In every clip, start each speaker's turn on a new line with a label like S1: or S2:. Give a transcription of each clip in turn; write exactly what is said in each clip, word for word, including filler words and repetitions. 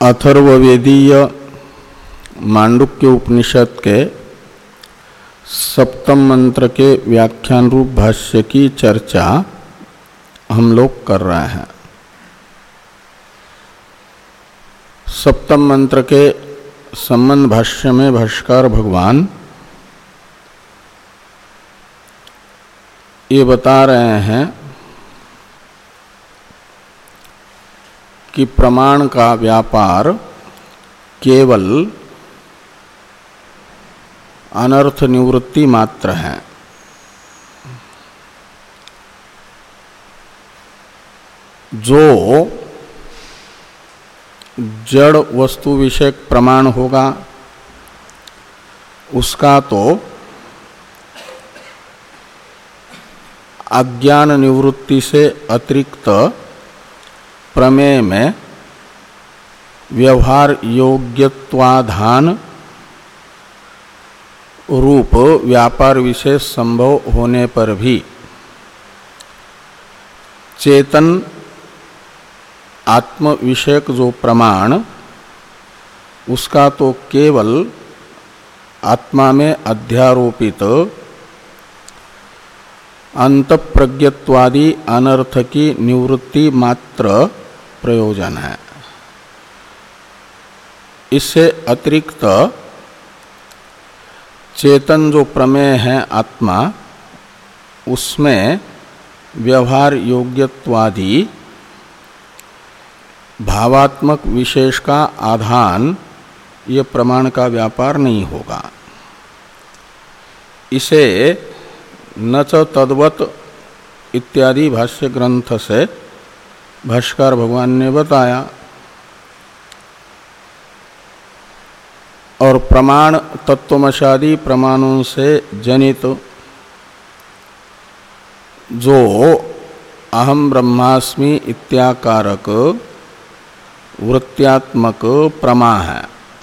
S1: अथर्ववेदीय मांडुक्य उपनिषद के सप्तम मंत्र के व्याख्यान रूप भाष्य की चर्चा हम लोग कर रहे हैं। सप्तम मंत्र के संबंध भाष्य में भाष्यकार भगवान ये बता रहे हैं कि प्रमाण का व्यापार केवल अनर्थ निवृत्ति मात्र है। जो जड़ वस्तु विषयक प्रमाण होगा उसका तो अज्ञान निवृत्ति से अतिरिक्त प्रमेय में व्यवहार योग्यत्वाधान रूप व्यापार विशेष संभव होने पर भी चेतन आत्म विषयक जो प्रमाण उसका तो केवल आत्मा में अध्यारोपित अंतःप्रज्ञत्वादि अनर्थ की निवृत्ति मात्र प्रयोजन है। इससे अतिरिक्त चेतन जो प्रमेय है आत्मा उसमें व्यवहार योग्यत्वादि भावात्मक विशेष का आधान ये प्रमाण का व्यापार नहीं होगा। इसे न च तद्वत इत्यादि भाष्य ग्रंथ से भाष्यकार भगवान ने बताया। और प्रमाण तत्वमशादी प्रमाणों से जनित जो अहम ब्रह्मास्मि इत्याकारक वृत्त्यात्मक प्रमा है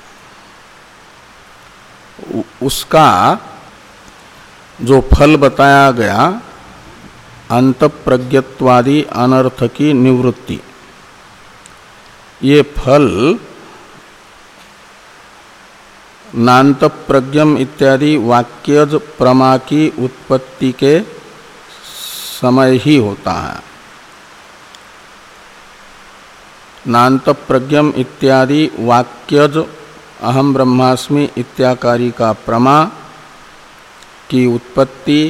S1: उसका जो फल बताया गया अंतःप्रज्ञत्वादि अनर्थ की निवृत्ति, ये फल नान्तप्रज्ञम इत्यादि वाक्यज प्रमा की उत्पत्ति के समय ही होता है। नान्तप्रज्ञम इत्यादि वाक्यज अहम ब्रह्मास्मि इत्याकारी का प्रमा की उत्पत्ति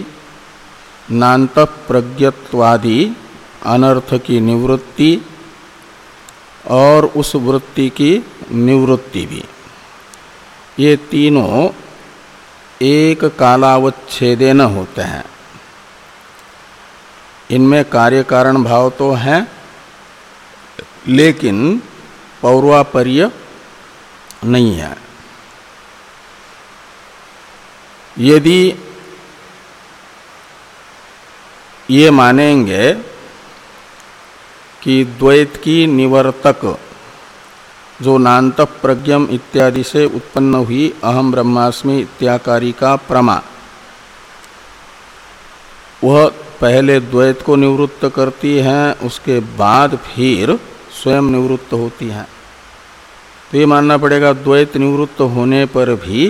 S1: नान्तःप्रज्ञत्वादि अनर्थ की निवृत्ति और उस वृत्ति की निवृत्ति भी, ये तीनों एक कालावच्छेदेन होते हैं। इनमें कार्य कारण भाव तो है लेकिन पौर्वापर्य नहीं है। यदि ये मानेंगे कि द्वैत की निवर्तक जो नान्तःप्रज्ञम इत्यादि से उत्पन्न हुई अहम ब्रह्मास्मि इत्याकारी का प्रमा वह पहले द्वैत को निवृत्त करती हैं, उसके बाद फिर स्वयं निवृत्त होती हैं। तो ये मानना पड़ेगा द्वैत निवृत्त होने पर भी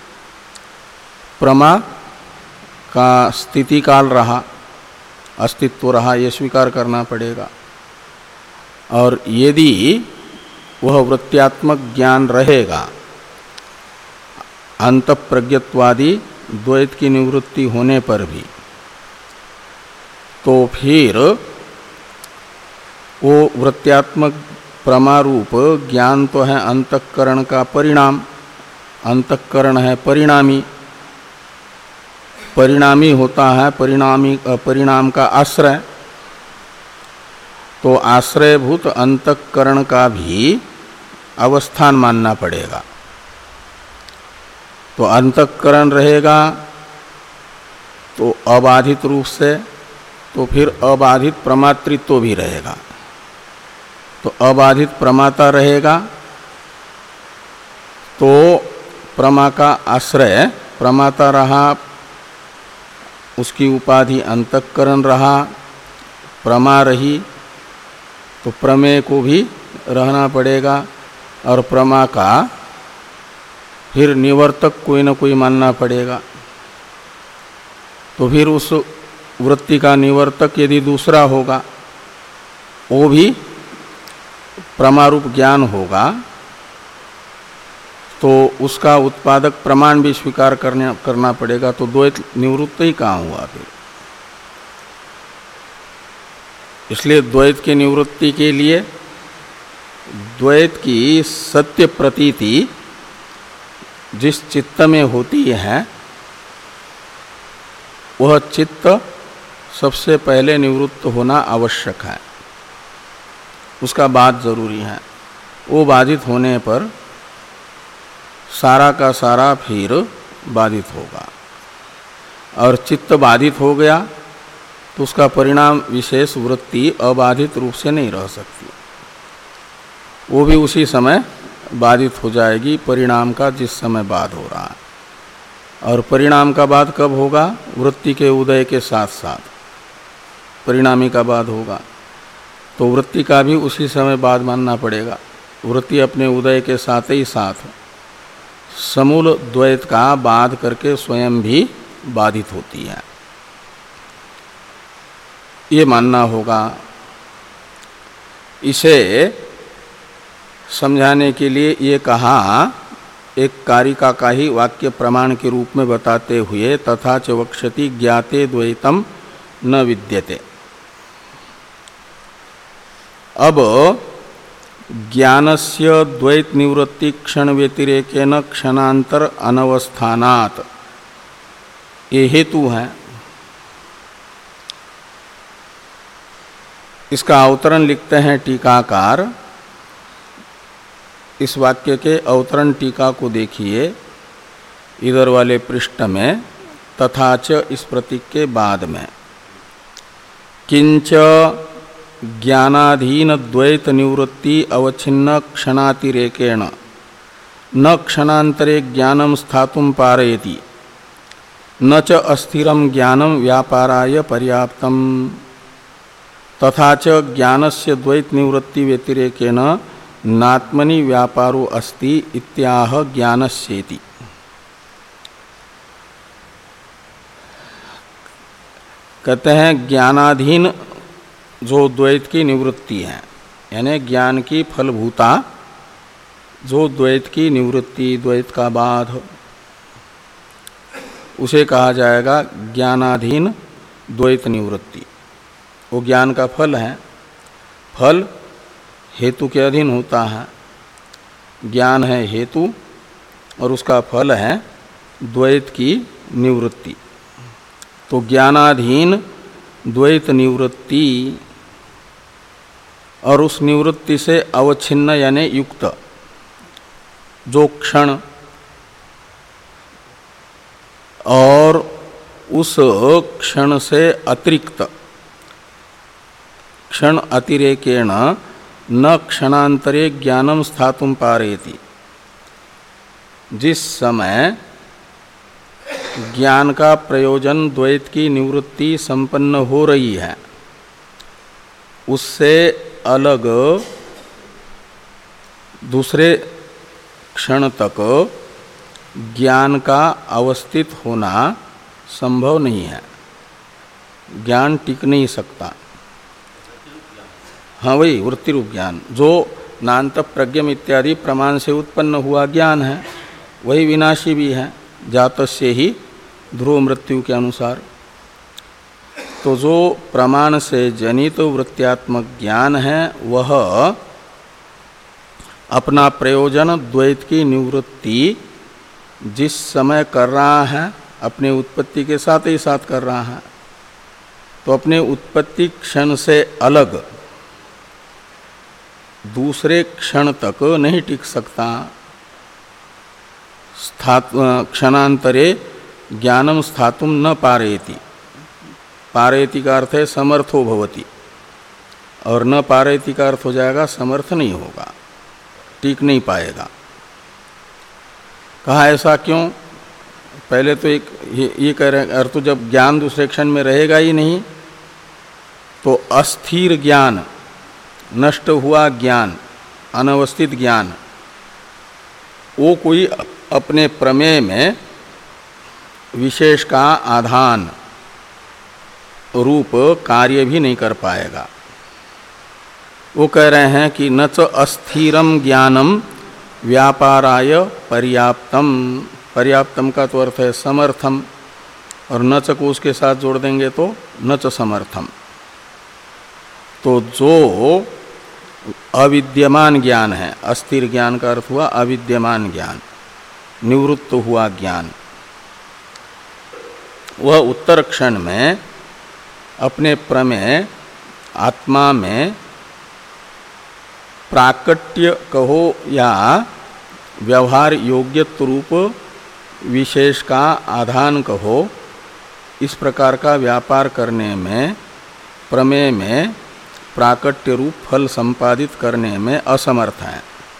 S1: प्रमा का स्थिति काल रहा, अस्तित्व रहा, ये स्वीकार करना पड़ेगा। और यदि वह वृत्त्यात्मक ज्ञान रहेगा अंतःप्रज्ञत्वादि द्वैत की निवृत्ति होने पर भी, तो फिर वो वृत्त्यात्मक प्रमारूप ज्ञान तो है अंतःकरण का परिणाम, अंतःकरण है परिणामी, परिणामी होता है परिणामी परिणाम का आश्रय। तो आश्रयभूत अंतःकरण का भी अवस्थान मानना पड़ेगा। तो अंतःकरण रहेगा तो अबाधित रूप से, तो फिर अबाधित प्रमातृत्व भी रहेगा। तो अबाधित प्रमाता रहेगा तो प्रमा का आश्रय प्रमाता रहा, उसकी उपाधि अंतःकरण रहा, प्रमा रही, तो प्रमेय को भी रहना पड़ेगा। और प्रमा का फिर निवर्तक कोई न कोई मानना पड़ेगा। तो फिर उस वृत्ति का निवर्तक यदि दूसरा होगा, वो भी प्रमारूप ज्ञान होगा, तो उसका उत्पादक प्रमाण भी स्वीकार करना करना पड़ेगा। तो द्वैत निवृत्त ही कहाँ हुआ फिर। इसलिए द्वैत की निवृत्ति के लिए द्वैत की सत्य प्रतीति जिस चित्त में होती है, वह चित्त सबसे पहले निवृत्त होना आवश्यक है, उसका बात जरूरी है। वो बाधित होने पर सारा का सारा फिर बाधित होगा, और चित्त बाधित हो गया तो उसका परिणाम विशेष वृत्ति अबाधित रूप से नहीं रह सकती, वो भी उसी समय बाधित हो जाएगी परिणाम का जिस समय बाध हो रहा है। और परिणाम का बाध कब होगा? वृत्ति के उदय के साथ साथ परिणामी का बाध होगा। तो वृत्ति का भी उसी समय बाध मानना पड़ेगा। वृत्ति अपने उदय के साथ ही साथ समूल द्वैत का बाध करके स्वयं भी बाधित होती है, ये मानना होगा। इसे समझाने के लिए ये कहा, एक कारिका का ही वाक्य प्रमाण के रूप में बताते हुए, तथा च वक्ष्यति ज्ञाते द्वैतम न विद्यते। अब ज्ञानस्य द्वैत निवृत्ति क्षण व्यतिरेकेन क्षणांतर अनवस्थानात्, ये हेतु है। इसका अवतरण लिखते हैं टीकाकार। इस वाक्य के अवतरण टीका को देखिए, इधर वाले पृष्ठ में तथा च इस प्रतीक के बाद में किंच ज्ञानाधीन द्वैत निवृत्ति अवच्छिन्न क्षणातिरेकेण न क्षणांतरे ज्ञानम स्थातुम पारयति न च अस्थिरम ज्ञानम व्यापाराय पर्याप्तम तथा च ज्ञानस्य द्वैत निवृत्ति व्यतिरेकेन नात्मनि व्यापारो अस्ति इत्याह ज्ञानस्येति। कहते हैं ज्ञानाधीन जो द्वैत की निवृत्ति है, यानी ज्ञान की फलभूता जो द्वैत की निवृत्ति, द्वैत का बाध, उसे कहा जाएगा ज्ञानाधीन द्वैत निवृत्ति। वो ज्ञान का फल है, फल हेतु के अधीन होता है। ज्ञान है हेतु और उसका फल है द्वैत की निवृत्ति। तो ज्ञानाधीन द्वैत निवृत्ति और उस निवृत्ति से अवच्छिन्न यानी युक्त जो क्षण और उस क्षण से अतिरिक्त क्षण अतिरेकेण न क्षणांतरे ज्ञानम स्थातुम पारयति, जिस समय ज्ञान का प्रयोजन द्वैत की निवृत्ति संपन्न हो रही है, उससे अलग दूसरे क्षण तक ज्ञान का अवस्थित होना संभव नहीं है। ज्ञान टिक नहीं सकता। हाँ, वही वृत्ति रूप ज्ञान जो नान्त प्रज्ञम इत्यादि प्रमाण से उत्पन्न हुआ ज्ञान है, वही विनाशी भी है, जातस्य ही ध्रुव मृत्यु के अनुसार। तो जो प्रमाण से जनित वृत्त्यात्मक ज्ञान है, वह अपना प्रयोजन द्वैत की निवृत्ति जिस समय कर रहा है, अपने उत्पत्ति के साथ ही साथ कर रहा है, तो अपने उत्पत्ति क्षण से अलग दूसरे क्षण तक नहीं टिक सकता। क्षणांतरे ज्ञानम स्थातुम न पारयति, पारयति का अर्थ है समर्थो भवति, और न पारयति का अर्थ हो जाएगा समर्थ नहीं होगा, टिक नहीं पाएगा। कहा ऐसा क्यों? पहले तो एक ये, ये कह रहे अर्थ, जब ज्ञान दूसरे क्षण में रहेगा ही नहीं, तो अस्थिर ज्ञान, नष्ट हुआ ज्ञान, अनवस्थित ज्ञान, वो कोई अपने प्रमेय में विशेष का आधान रूप कार्य भी नहीं कर पाएगा। वो कह रहे हैं कि न च अस्थिरम ज्ञानम व्यापाराय पर्याप्तम। पर्याप्तम का तो अर्थ है समर्थम, और न च को उसके साथ जोड़ देंगे तो न च समर्थम। तो जो अविद्यमान ज्ञान है, अस्थिर ज्ञान का अर्थ हुआ अविद्यमान ज्ञान, निवृत्त हुआ ज्ञान, वह उत्तर क्षण में अपने प्रमेय आत्मा में प्राकट्य कहो या व्यवहार योग्यत्व रूप विशेष का आधान कहो, इस प्रकार का व्यापार करने में प्रमेय में प्राकट्य रूप फल संपादित करने में असमर्थ है,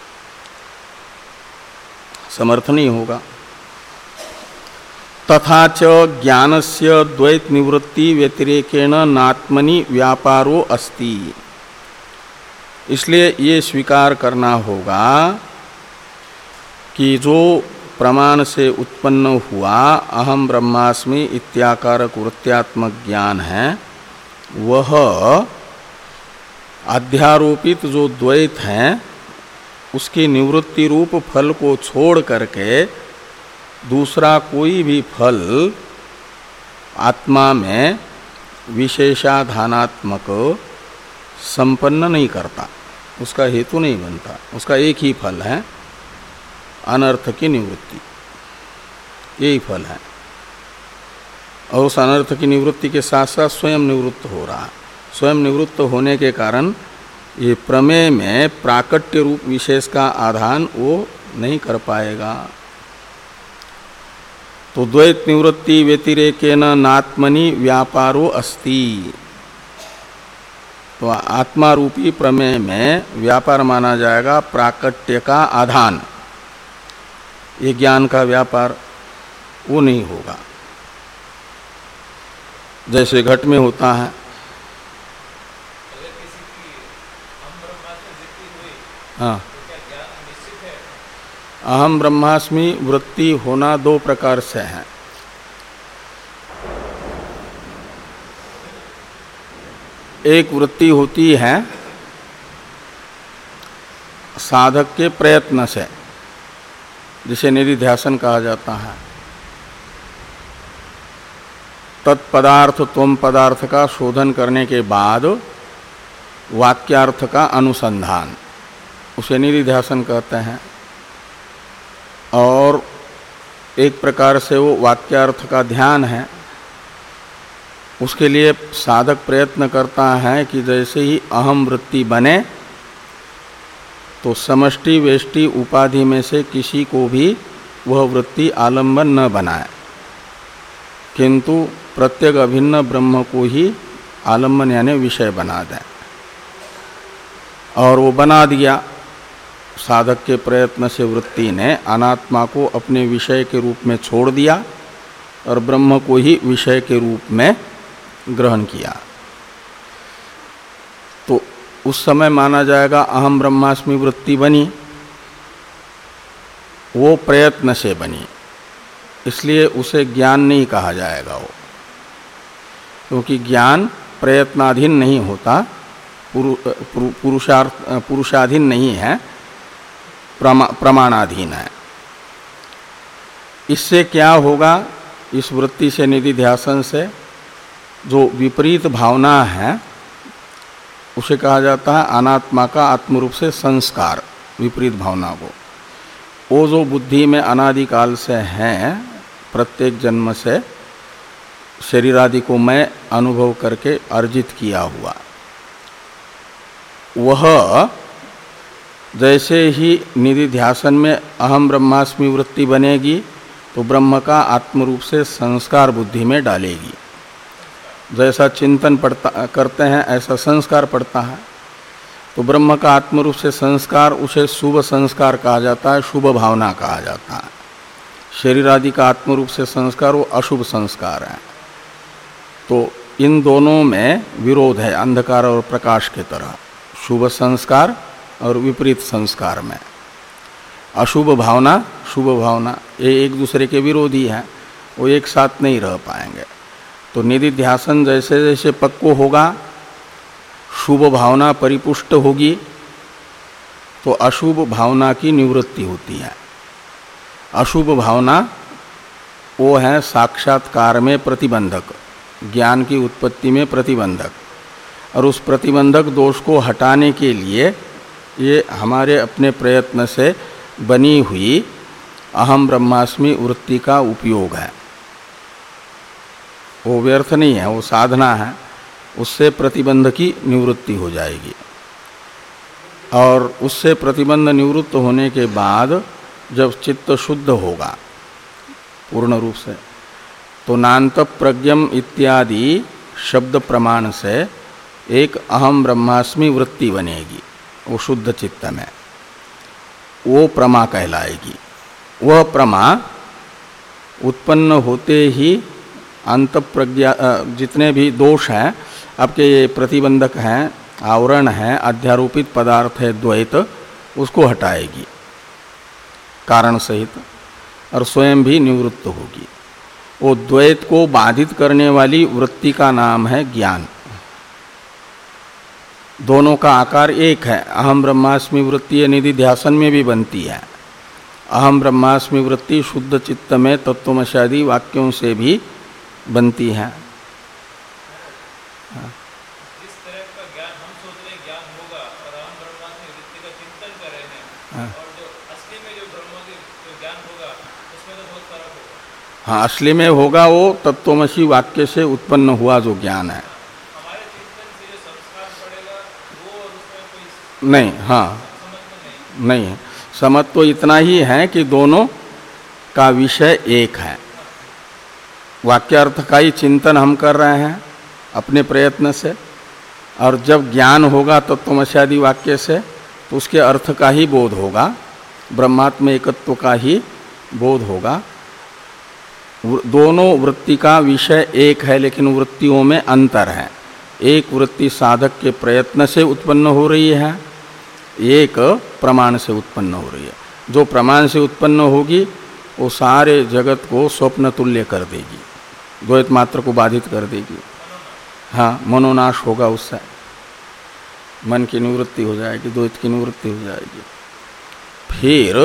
S1: समर्थ नहीं होगा। तथा च ज्ञानस्य द्वैत निवृत्ति व्यतिरेकेण नात्मनि व्यापारो अस्ति। इसलिए ये स्वीकार करना होगा कि जो प्रमाण से उत्पन्न हुआ अहम ब्रह्मास्मि इत्याकारक वृत्त्यात्मक ज्ञान है, वह अध्यारोपित जो द्वैत है उसकी निवृत्ति रूप फल को छोड़ करके दूसरा कोई भी फल आत्मा में विशेषाधानात्मक संपन्न नहीं करता, उसका हेतु नहीं बनता। उसका एक ही फल है, अनर्थ की निवृत्ति, यही फल है। और उस अनर्थ की निवृत्ति के साथ साथ स्वयं निवृत्त हो रहा है। स्वयं निवृत्त होने के कारण ये प्रमेय में प्राकट्य रूप विशेष का आधान वो नहीं कर पाएगा। तो द्वैत निवृत्ति व्यतिरेकेन नात्मनि व्यापारो अस्ति। तो आत्मा रूपी प्रमेय में व्यापार माना जाएगा प्राकट्य का आधान, ये ज्ञान का व्यापार वो नहीं होगा। जैसे घट में होता है, हाँ, अहम ब्रह्मास्मि वृत्ति होना दो प्रकार से है। एक वृत्ति होती है साधक के प्रयत्न से, जिसे निधिध्यासन कहा जाता है। तत्पदार्थ त्वम पदार्थ का शोधन करने के बाद वाक्यार्थ का अनुसंधान, उसे निधिध्यासन कहते हैं। और एक प्रकार से वो वाक्यार्थ का ध्यान है। उसके लिए साधक प्रयत्न करता है कि जैसे ही अहम वृत्ति बने तो समष्टि वेष्टि उपाधि में से किसी को भी वह वृत्ति आलंबन न बनाए, किंतु प्रत्येक अभिन्न ब्रह्म को ही आलंबन यानी विषय बना दे। और वो बना दिया, साधक के प्रयत्न से वृत्ति ने अनात्मा को अपने विषय के रूप में छोड़ दिया और ब्रह्म को ही विषय के रूप में ग्रहण किया। तो उस समय माना जाएगा अहम ब्रह्मास्मि वृत्ति बनी, वो प्रयत्न से बनी, इसलिए उसे ज्ञान नहीं कहा जाएगा वो, क्योंकि ज्ञान प्रयत्नाधीन नहीं होता, पुरुषार्थ पुरुषाधीन नहीं है, प्रमा, प्रमाणाधीन है। इससे क्या होगा, इस वृत्ति से निधिध्यासन से जो विपरीत भावना है उसे कहा जाता है अनात्मा का आत्मरूप से संस्कार। विपरीत भावना को वो जो बुद्धि में अनादिकाल से है, प्रत्येक जन्म से शरीर आदि को मैं अनुभव करके अर्जित किया हुआ, वह जैसे ही निधिध्यासन में अहम ब्रह्मास्मि वृत्ति बनेगी तो ब्रह्म का आत्मरूप से संस्कार बुद्धि में डालेगी। जैसा चिंतन पड़ता करते हैं ऐसा संस्कार पड़ता है, तो ब्रह्म का आत्मरूप से संस्कार उसे शुभ संस्कार कहा जाता है, शुभ भावना कहा जाता है। शरीर आदि का आत्मरूप से संस्कार वो अशुभ संस्कार है। तो इन दोनों में विरोध है, अंधकार और प्रकाश की तरह, शुभ संस्कार और विपरीत संस्कार में। अशुभ भावना शुभ भावना ये एक दूसरे के विरोधी हैं, वो एक साथ नहीं रह पाएंगे। तो निधिध्यासन जैसे जैसे पक्व होगा, शुभ भावना परिपुष्ट होगी, तो अशुभ भावना की निवृत्ति होती है। अशुभ भावना वो है साक्षात्कार में प्रतिबंधक, ज्ञान की उत्पत्ति में प्रतिबंधक, और उस प्रतिबंधक दोष को हटाने के लिए ये हमारे अपने प्रयत्न से बनी हुई अहम ब्रह्मास्मि वृत्ति का उपयोग है। वो व्यर्थ नहीं है, वो साधना है, उससे प्रतिबंध की निवृत्ति हो जाएगी। और उससे प्रतिबंध निवृत्त होने के बाद जब चित्त शुद्ध होगा पूर्ण रूप से, तो नान्त प्रज्ञम इत्यादि शब्द प्रमाण से एक अहम ब्रह्मास्मि वृत्ति बनेगी वो शुद्ध चित्त में, वो प्रमा कहलाएगी। वह प्रमा उत्पन्न होते ही अंत प्रज्ञा जितने भी दोष हैं आपके, ये प्रतिबंधक हैं, आवरण है, अध्यारोपित पदार्थ है द्वैत, उसको हटाएगी कारण सहित, और स्वयं भी निवृत्त होगी। वो द्वैत को बाधित करने वाली वृत्ति का नाम है ज्ञान। दोनों का आकार एक है। अहम ब्रह्मास्मि वृत्ति निधिध्यासन में भी बनती है। अहम ब्रह्मास्मि वृत्ति शुद्ध चित्त में तत्वमशादी वाक्यों से भी बनती है।
S2: जिस तरह का ज्ञान हम सोच रहे ज्ञान होगा और अहम ब्रह्मास्मि वृत्ति का चिंतन कर रहे हैं, और जो असली में जो ब्रह्म जो ज्ञान होगा उसमें तो बहुत फर्क होगा।
S1: हाँ, असली में होगा वो तत्वमसी वाक्य से उत्पन्न हुआ जो ज्ञान है।
S2: हमारे चिंतन से जो संस्कार पड़ेगा वो और उसमें कोई
S1: नहीं, हाँ
S2: समझ
S1: नहीं है। समझ तो इतना ही है कि दोनों का विषय एक है। वाक्यार्थ का ही चिंतन हम कर रहे हैं अपने प्रयत्न से, और जब ज्ञान होगा तत्वमस्यादि वाक्य से तो उसके अर्थ का ही बोध होगा, ब्रह्मात्म एकत्व का ही बोध होगा। दोनों वृत्ति का विषय एक है, लेकिन वृत्तियों में अंतर है। एक वृत्ति साधक के प्रयत्न से उत्पन्न हो रही है, एक प्रमाण से उत्पन्न हो रही है। जो प्रमाण से उत्पन्न होगी वो सारे जगत को स्वप्न तुल्य कर देगी, द्वैत मात्र को बाधित कर देगी। हाँ, मनोनाश होगा, उससे मन की निवृत्ति हो जाएगी, द्वैत की निवृत्ति हो जाएगी। फिर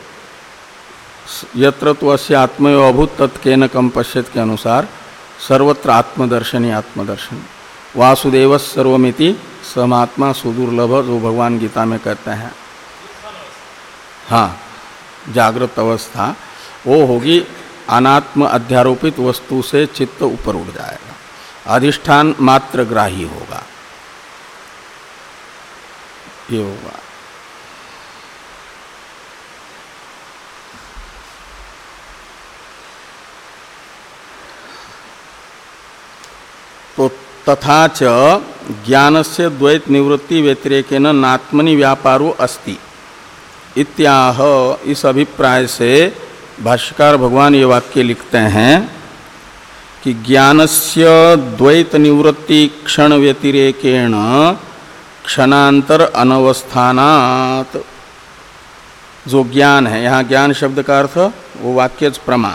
S1: यत्र तो अस्य आत्मयो अभूत तत्केन कम पश्यत के अनुसार सर्वत्र आत्मदर्शनी आत्मदर्शन वासुदेव सर्वमिति समात्मा सुदुर्लभ, जो भगवान गीता में कहते हैं। हाँ, जागृत अवस्था वो होगी अनात्म अध्यारोपित वस्तु से चित्त ऊपर उठ जाएगा, अधिष्ठान मात्र ग्राही होगा, ये होगा। तो तथा च ज्ञानस्य द्वैत निवृत्ति व्यतिरेकेन नात्मनि व्यापारो अस्ति इत्याह। इस अभिप्राय से भाष्यकार भगवान ये वाक्य लिखते हैं कि ज्ञानस्य द्वैत निवृत्ति क्षण व्यतिरेकेण क्षणांतर अनवस्थानात्। जो ज्ञान है, यहाँ ज्ञान शब्द का अर्थ वो वाक्यज प्रमा,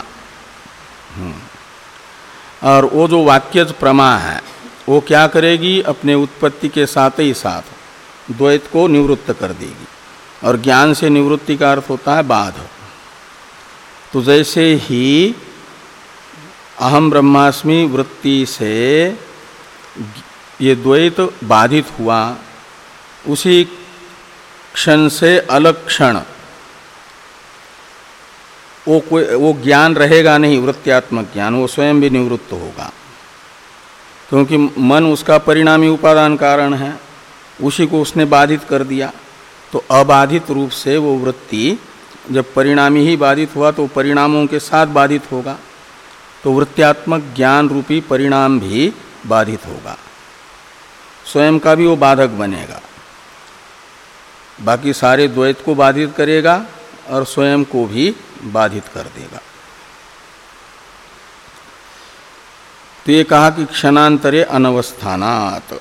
S1: और वो जो वाक्यज प्रमा है वो क्या करेगी, अपने उत्पत्ति के साथ ही साथ द्वैत को निवृत्त कर देगी। और ज्ञान से निवृत्ति का अर्थ होता है बाध। तो जैसे ही अहम ब्रह्मास्मि वृत्ति से ये द्वैत बाधित हुआ, उसी क्षण से अलग क्षण वो कोई वो ज्ञान रहेगा नहीं, वृत्त्यात्मक ज्ञान, वो स्वयं भी निवृत्त होगा, क्योंकि मन उसका परिणामी उपादान कारण है, उसी को उसने बाधित कर दिया। तो अबाधित रूप से वो वृत्ति जब परिणामी ही बाधित हुआ तो परिणामों के साथ बाधित होगा, तो वृत्त्यात्मक ज्ञान रूपी परिणाम भी बाधित होगा, स्वयं का भी वो बाधक बनेगा, बाकी सारे द्वैत को बाधित करेगा और स्वयं को भी बाधित कर देगा। तो ये कहा कि क्षणांतरे अनवस्थानात्।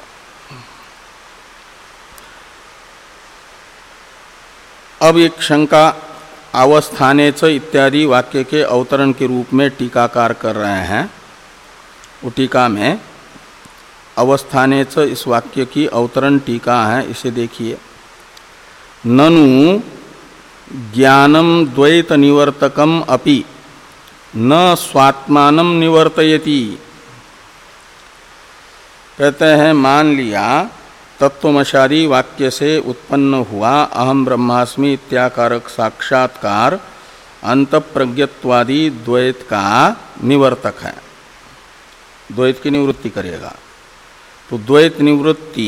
S1: अब एक शंका अवस्थानेच इत्यादि वाक्य के अवतरण के रूप में टीकाकार कर रहे हैं। वो टीका में अवस्थानेच इस वाक्य की अवतरण टीका है, इसे देखिए। ननु ज्ञानम द्वैत निवर्तकम अपि न स्वात्मानम निवर्तयति। कहते हैं मान लिया तत्वमशादी वाक्य से उत्पन्न हुआ अहम ब्रह्मास्मि इत्याकारक साक्षात्कार अंतःप्रज्ञत्वादि द्वैत का निवर्तक है, द्वैत की निवृत्ति करेगा। तो द्वैत निवृत्ति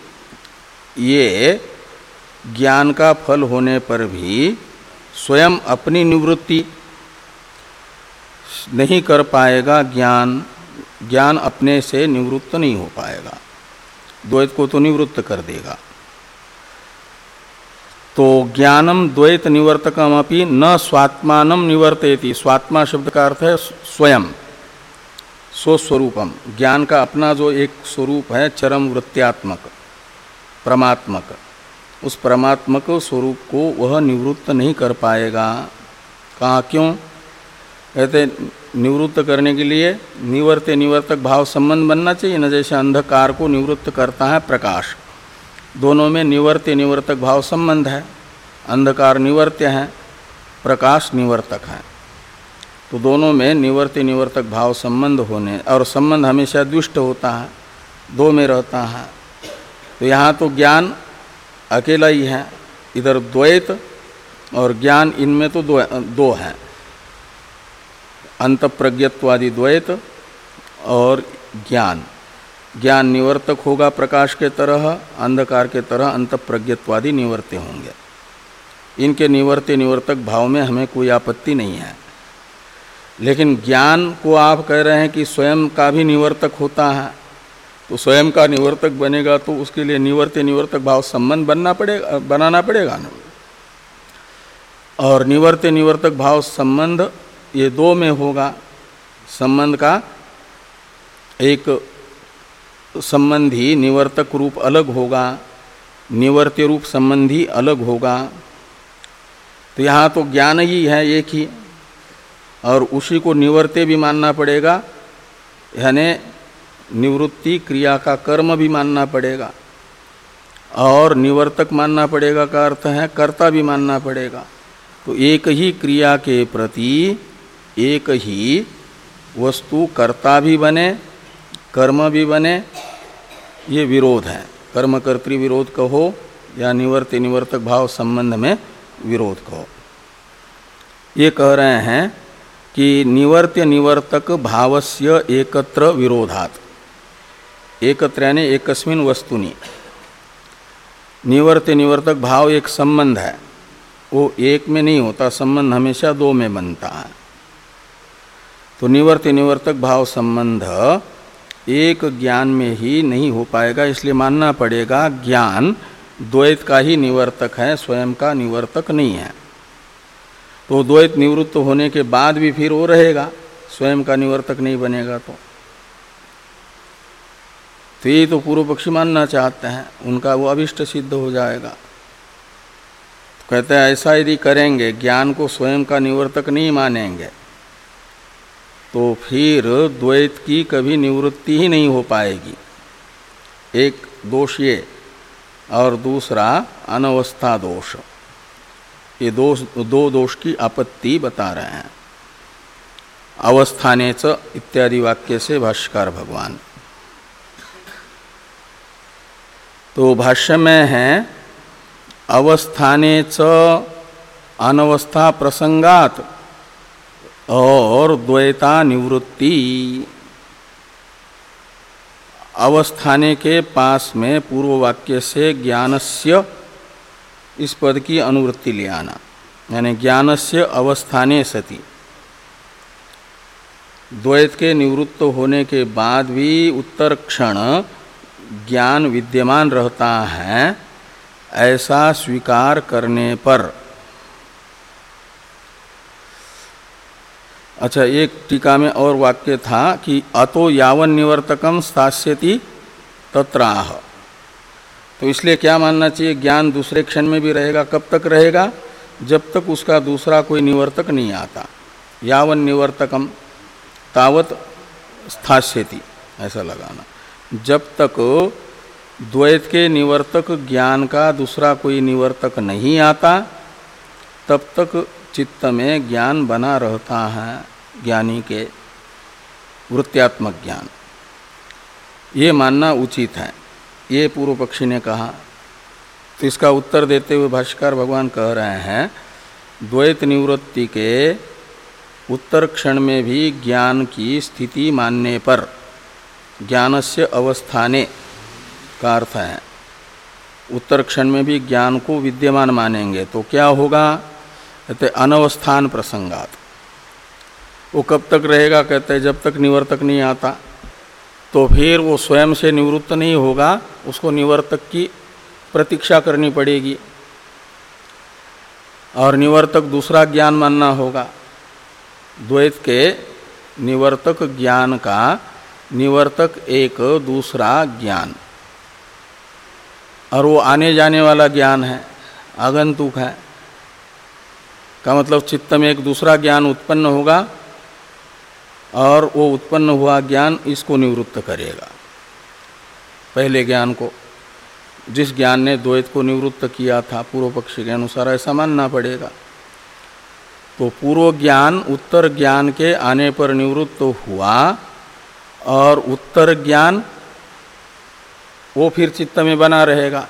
S1: ये ज्ञान का फल होने पर भी स्वयं अपनी निवृत्ति नहीं कर पाएगा। ज्ञान ज्ञान अपने से निवृत्त नहीं हो पाएगा, द्वैत को तो निवृत्त कर देगा। तो ज्ञानम द्वैत निवर्तकम अपि न स्वात्मानम निवर्तयति। स्वात्मा शब्द का अर्थ है स्वयं, स्वस्वरूपम। ज्ञान का अपना जो एक स्वरूप है चरम वृत्त्यात्मक परमात्मक, उस परमात्मक स्वरूप को वह निवृत्त नहीं कर पाएगा। कहाँ, क्यों? कहते निवृत्त करने के लिए निवर्त्य निवर्तक भाव संबंध बनना चाहिए न। जैसे अंधकार को निवृत्त करता है प्रकाश, दोनों में निवर्त्य निवर्तक भाव संबंध है। अंधकार निवर्त्य है, प्रकाश निवर्तक है, तो दोनों में निवर्त्य निवर्तक भाव संबंध होने, और संबंध हमेशा द्विष्ट होता है, दो में रहता है। तो यहाँ तो ज्ञान अकेला ही है, इधर द्वैत और ज्ञान, इनमें तो दो दो हैं, अंतःप्रज्ञत्वादि द्वैत और ज्ञान। ज्ञान निवर्तक होगा प्रकाश के तरह, अंधकार के तरह अंतःप्रज्ञत्वादि निवर्त्य होंगे। इनके निवर्त्य निवर्तक भाव में हमें कोई आपत्ति नहीं है। लेकिन ज्ञान को आप कह रहे हैं कि स्वयं का भी निवर्तक होता है, तो स्वयं का निवर्तक बनेगा तो उसके लिए निवर्त्य निवर्तक भाव संबंध बनना पड़ेगा, बनाना पड़ेगा ना। और निवर्त्य निवर्तक भाव संबंध ये दो में होगा। संबंध का एक संबंधी निवर्तक रूप अलग होगा, निवर्त्य रूप संबंधी अलग होगा। तो यहाँ तो ज्ञान ही है एक ही, और उसी को निवर्त्य भी मानना पड़ेगा, यानी निवृत्ति क्रिया का कर्म भी मानना पड़ेगा, और निवर्तक मानना पड़ेगा का अर्थ है कर्ता भी मानना पड़ेगा। तो एक ही क्रिया के प्रति एक ही वस्तु कर्ता भी बने, कर्म भी बने, ये विरोध है। कर्म कर्तृ विरोध कहो या निवर्त्य निवर्तक भाव संबंध में विरोध कहो। ये कह रहे हैं कि निवर्त्य निवर्तक भावस्य एकत्र विरोधात्, एकत्र यानी एकस्मिन् वस्तुनि। निवर्त्य निवर्तक भाव एक संबंध है, वो एक में नहीं होता, संबंध हमेशा दो में बनता है। तो निवर्त्य निवर्तक भाव संबंध एक ज्ञान में ही नहीं हो पाएगा, इसलिए मानना पड़ेगा ज्ञान द्वैत का ही निवर्तक है, स्वयं का निवर्तक नहीं है। तो द्वैत निवृत्त होने के बाद भी फिर वो रहेगा, स्वयं का निवर्तक नहीं बनेगा। तो तो ये तो पूर्व पक्षी मानना चाहते हैं, उनका वो अभिष्ट सिद्ध हो जाएगा। तो कहते हैं ऐसा यदि करेंगे, ज्ञान को स्वयं का निवर्तक नहीं मानेंगे, तो फिर द्वैत की कभी निवृत्ति ही नहीं हो पाएगी। एक दोष ये, और दूसरा अनवस्था दोष। ये दोष, दो दोष की आपत्ति बता रहे हैं अवस्थानेच इत्यादि वाक्य से भाष्यकार भगवान। तो भाष्य में है अवस्थानेच अनवस्था प्रसंगात और द्वैता निवृत्ति। अवस्थाने के पास में पूर्व वाक्य से ज्ञानस्य इस पद की अनुवृत्ति ले आना, यानी ज्ञानस्य अवस्थाने सति। द्वैत के निवृत्त होने के बाद भी उत्तर क्षण ज्ञान विद्यमान रहता है, ऐसा स्वीकार करने पर। अच्छा, एक टीका में और वाक्य था कि अतो यावन निवर्तकम स्थास्यति तत्राह। तो इसलिए क्या मानना चाहिए, ज्ञान दूसरे क्षण में भी रहेगा। कब तक रहेगा? जब तक उसका दूसरा कोई निवर्तक नहीं आता। यावन निवर्तकम तावत स्थास्यति, ऐसा लगाना। जब तक द्वैत के निवर्तक ज्ञान का दूसरा कोई निवर्तक नहीं आता तब तक चित्त में ज्ञान बना रहता है, ज्ञानी के वृत्त्यात्मक ज्ञान। ये मानना उचित है, ये पूर्व पक्षी ने कहा। तो इसका उत्तर देते हुए भाष्यकार भगवान कह रहे हैं द्वैत निवृत्ति के उत्तर क्षण में भी ज्ञान की स्थिति मानने पर ज्ञानस्य अवस्थाने का अर्थ है उत्तर क्षण में भी ज्ञान को विद्यमान मानेंगे तो क्या होगा, कहते अनवस्थान प्रसंगात। वो कब तक रहेगा, कहते हैं जब तक निवर्तक नहीं आता। तो फिर वो स्वयं से निवृत्त नहीं होगा, उसको निवर्तक की प्रतीक्षा करनी पड़ेगी और निवर्तक दूसरा ज्ञान मानना होगा। द्वैत के निवर्तक ज्ञान का निवर्तक एक दूसरा ज्ञान, और वो आने जाने वाला ज्ञान है, आगंतुक है। का मतलब चित्त में एक दूसरा ज्ञान उत्पन्न होगा और वो उत्पन्न हुआ ज्ञान इसको निवृत्त करेगा, पहले ज्ञान को, जिस ज्ञान ने द्वैत को निवृत्त किया था पूर्व पक्षी के अनुसार, ऐसा मानना पड़ेगा। तो पूर्व ज्ञान उत्तर ज्ञान के आने पर निवृत्त हुआ और उत्तर ज्ञान वो फिर चित्त में बना रहेगा।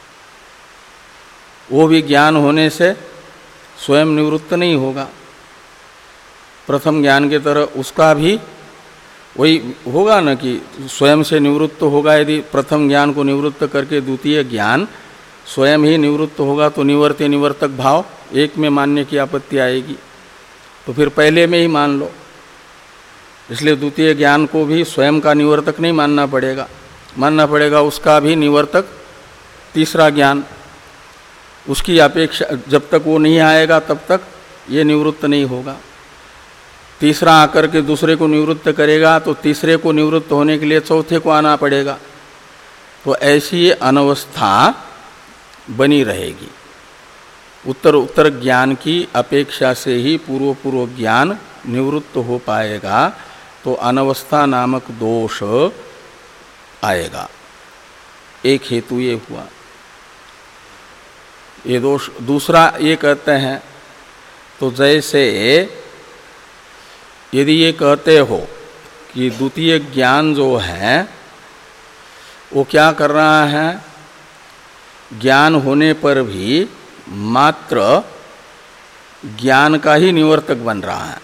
S1: वो भी ज्ञान होने से स्वयं निवृत्त नहीं होगा, प्रथम ज्ञान के तरह उसका भी वही होगा न कि स्वयं से निवृत्त होगा। यदि प्रथम ज्ञान को निवृत्त करके द्वितीय ज्ञान स्वयं ही निवृत्त होगा तो निवर्त्य निवर्तक भाव एक में मानने की आपत्ति आएगी, तो फिर पहले में ही मान लो। इसलिए द्वितीय ज्ञान को भी स्वयं का निवर्तक नहीं मानना पड़ेगा, मानना पड़ेगा उसका भी निवर्तक तीसरा ज्ञान। उसकी अपेक्षा जब तक वो नहीं आएगा तब तक ये निवृत्त नहीं होगा। तीसरा आकर के दूसरे को निवृत्त करेगा तो तीसरे को निवृत्त होने के लिए चौथे को आना पड़ेगा। तो ऐसी अनवस्था बनी रहेगी। उत्तर उत्तर ज्ञान की अपेक्षा से ही पूर्व पूर्व ज्ञान निवृत्त हो पाएगा, तो अनवस्था नामक दोष आएगा। एक हेतु ये हुआ। ये दोष दूसरा ये कहते हैं, तो जैसे यदि ये कहते हो कि द्वितीय ज्ञान जो है वो क्या कर रहा है, ज्ञान होने पर भी मात्र ज्ञान का ही निवर्तक बन रहा है,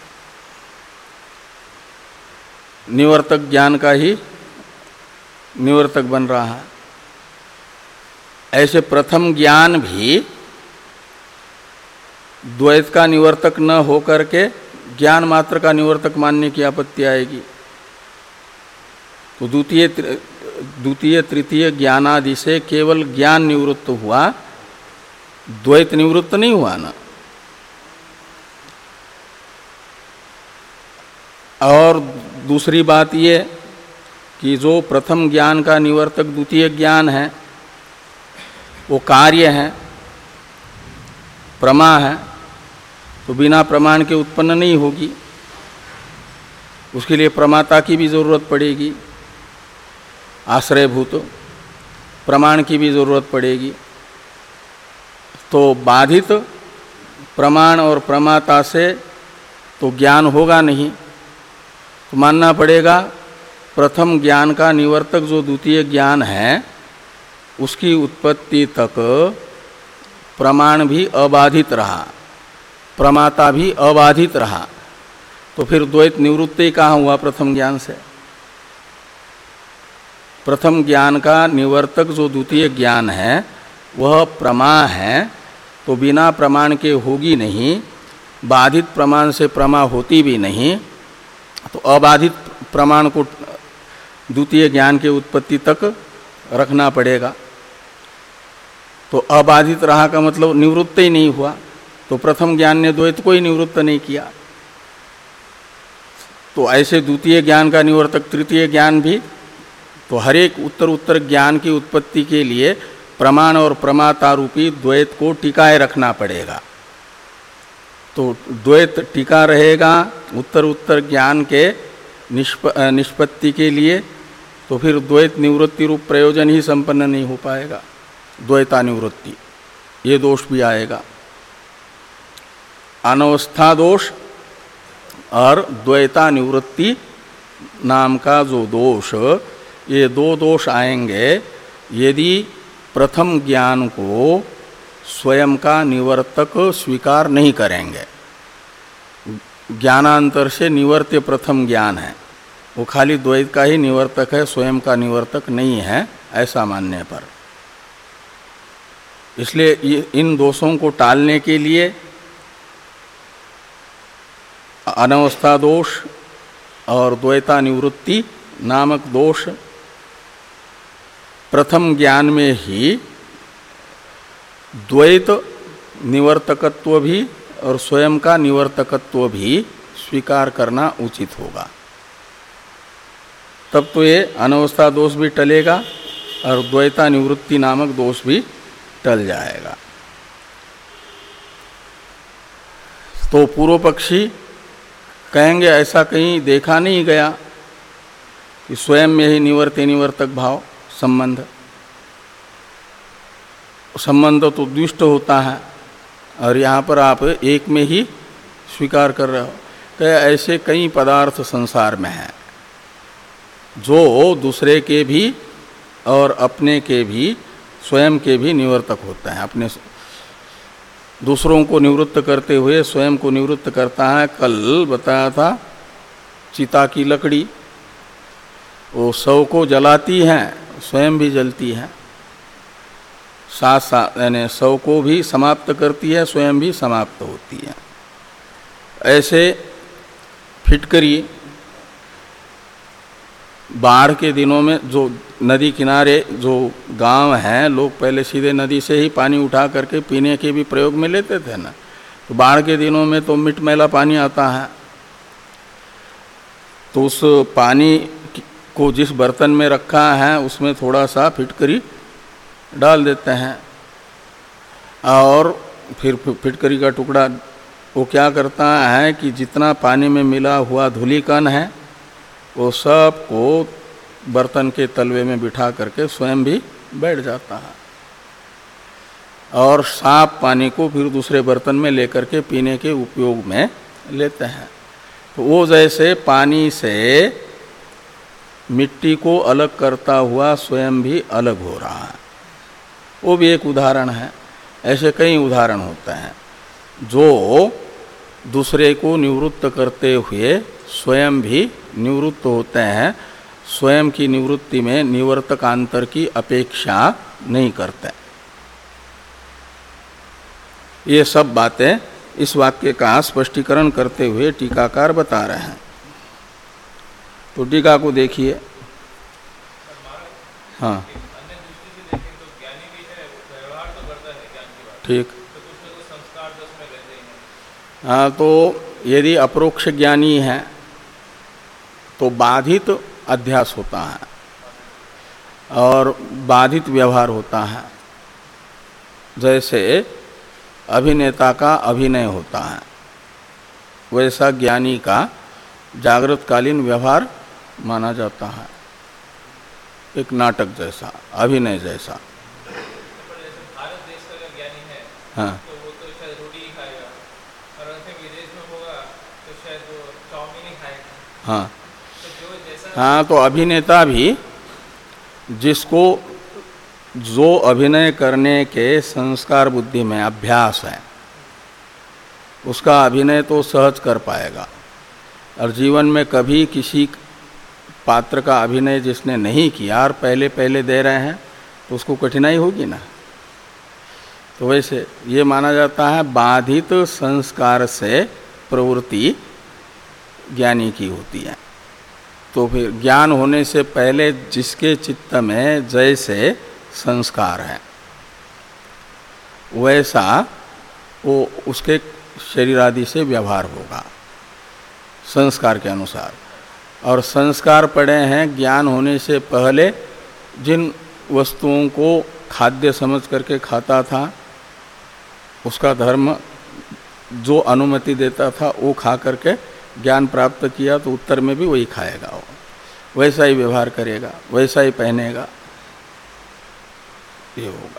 S1: निवर्तक ज्ञान का ही निवर्तक बन रहा है। ऐसे प्रथम ज्ञान भी द्वैत का निवर्तक न होकर के ज्ञान मात्र का निवर्तक मानने की आपत्ति आएगी। तो द्वितीय द्वितीय तृतीय ज्ञानादि से केवल ज्ञान निवृत्त हुआ, द्वैत निवृत्त नहीं हुआ ना। और दूसरी बात ये कि जो प्रथम ज्ञान का निवर्तक द्वितीय ज्ञान है वो कार्य है, प्रमा है, तो बिना प्रमाण के उत्पन्न नहीं होगी, उसके लिए प्रमाता की भी जरूरत पड़ेगी, आश्रयभूत प्रमाण की भी जरूरत पड़ेगी। तो बाधित प्रमाण और प्रमाता से तो ज्ञान होगा नहीं, तो मानना पड़ेगा प्रथम ज्ञान का निवर्तक जो द्वितीय ज्ञान है उसकी उत्पत्ति तक प्रमाण भी अबाधित रहा, प्रमाता भी अबाधित रहा, तो फिर द्वैत निवृत्त ही कहाँ हुआ प्रथम ज्ञान से। प्रथम ज्ञान का निवर्तक जो द्वितीय ज्ञान है वह प्रमा है, तो बिना प्रमाण के होगी नहीं, बाधित प्रमाण से प्रमा होती भी नहीं, तो अबाधित प्रमाण को द्वितीय ज्ञान के उत्पत्ति तक रखना पड़ेगा। तो अबाधित रहा का मतलब निवृत्त ही नहीं हुआ, तो प्रथम ज्ञान ने द्वैत को ही निवृत्त नहीं किया। तो ऐसे द्वितीय ज्ञान का निवर्तक तृतीय ज्ञान भी, तो हर एक उत्तर उत्तर ज्ञान की उत्पत्ति के लिए प्रमाण और प्रमाता रूपी द्वैत को टिकाए रखना पड़ेगा, तो द्वैत टिका रहेगा उत्तर उत्तर ज्ञान के निष्प निष्पत्ति के लिए, तो फिर द्वैत निवृत्ति रूप प्रयोजन ही संपन्न नहीं हो पाएगा। द्वैता निवृत्ति ये दोष भी आएगा। अनवस्था दोष और द्वैता निवृत्ति नाम का जो दोष, ये दो दोष आएंगे यदि प्रथम ज्ञान को स्वयं का निवर्तक स्वीकार नहीं करेंगे। ज्ञानांतर से निवर्त्य प्रथम ज्ञान है, वो खाली द्वैत का ही निवर्तक है, स्वयं का निवर्तक नहीं है, ऐसा मानने पर। इसलिए इन दोषों को टालने के लिए अनवस्था दोष और द्वैता निवृत्ति नामक दोष प्रथम ज्ञान में ही द्वैत निवर्तकत्व भी और स्वयं का निवर्तकत्व भी स्वीकार करना उचित होगा। तब तो ये अनवस्था दोष भी टलेगा और द्वैता निवृत्ति नामक दोष भी टल जाएगा। तो पूर्व पक्षी कहेंगे ऐसा कहीं देखा नहीं गया कि स्वयं में ही निवर्त्य निवर्तक भाव संबंध संबंध तो दुष्ट होता है और यहाँ पर आप एक में ही स्वीकार कर रहे हो। तो ऐसे कई पदार्थ संसार में हैं जो दूसरे के भी और अपने के भी स्वयं के भी निवर्तक होते हैं। अपने दूसरों को निवृत्त करते हुए स्वयं को निवृत्त करता है। कल बताया था चिता की लकड़ी वो शव को जलाती है, स्वयं भी जलती है, साथ साथ यानी शव को भी समाप्त करती है, स्वयं भी समाप्त होती है। ऐसे फिटकरी बाढ़ के दिनों में जो नदी किनारे जो गांव हैं, लोग पहले सीधे नदी से ही पानी उठा करके पीने के भी प्रयोग में लेते थे ना। तो बाढ़ के दिनों में तो मिट मैला पानी आता है, तो उस पानी को जिस बर्तन में रखा है उसमें थोड़ा सा फिटकरी डाल देते हैं और फिर फिटकरी का टुकड़ा वो क्या करता है कि जितना पानी में मिला हुआ धूलिकण है वो सब को बर्तन के तलवे में बिठा करके स्वयं भी बैठ जाता है और साफ पानी को फिर दूसरे बर्तन में लेकर के पीने के उपयोग में लेते हैं। तो वो जैसे पानी से मिट्टी को अलग करता हुआ स्वयं भी अलग हो रहा है, वो भी एक उदाहरण है। ऐसे कई उदाहरण होते हैं जो दूसरे को निवृत्त करते हुए स्वयं भी निवृत्त होते हैं, स्वयं की निवृत्ति में निवर्तकांतर की अपेक्षा नहीं करते। ये सब बातें इस वाक्य का स्पष्टीकरण करते हुए टीकाकार बता रहे हैं। तो टीका को देखिए। हाँ ठीक। हाँ, तो यदि अप्रोक्ष ज्ञानी है तो बाधित अध्यास होता है और बाधित व्यवहार होता है। जैसे अभिनेता का अभिनय होता है वैसा ज्ञानी का जागृतकालीन व्यवहार माना जाता है, एक नाटक जैसा, अभिनय जैसा।
S2: भारत देश का ज्ञानी है
S1: हाँ
S2: तो वो तो शायद रोटी ही खाएगा, और अगर विदेश में होगा तो शायद वो चाउमीन ही खाएगा।
S1: हाँ
S2: तो जो जैसा
S1: हाँ, तो अभिनेता भी जिसको जो अभिनय करने के संस्कार बुद्धि में अभ्यास है उसका अभिनय तो सहज कर पाएगा, और जीवन में कभी किसी पात्र का अभिनय जिसने नहीं किया और पहले पहले दे रहे हैं तो उसको कठिनाई होगी ना। तो वैसे ये माना जाता है बाधित संस्कार से प्रवृत्ति ज्ञानी की होती है। तो फिर ज्ञान होने से पहले जिसके चित्त में जैसे संस्कार है वैसा वो उसके शरीर आदि से व्यवहार होगा संस्कार के अनुसार। और संस्कार पड़े हैं ज्ञान होने से पहले, जिन वस्तुओं को खाद्य समझ करके खाता था उसका धर्म जो अनुमति देता था वो खा करके ज्ञान प्राप्त किया तो उत्तर में भी वही खाएगा, वो वैसा ही व्यवहार करेगा, वैसा ही पहनेगा, ये होगा।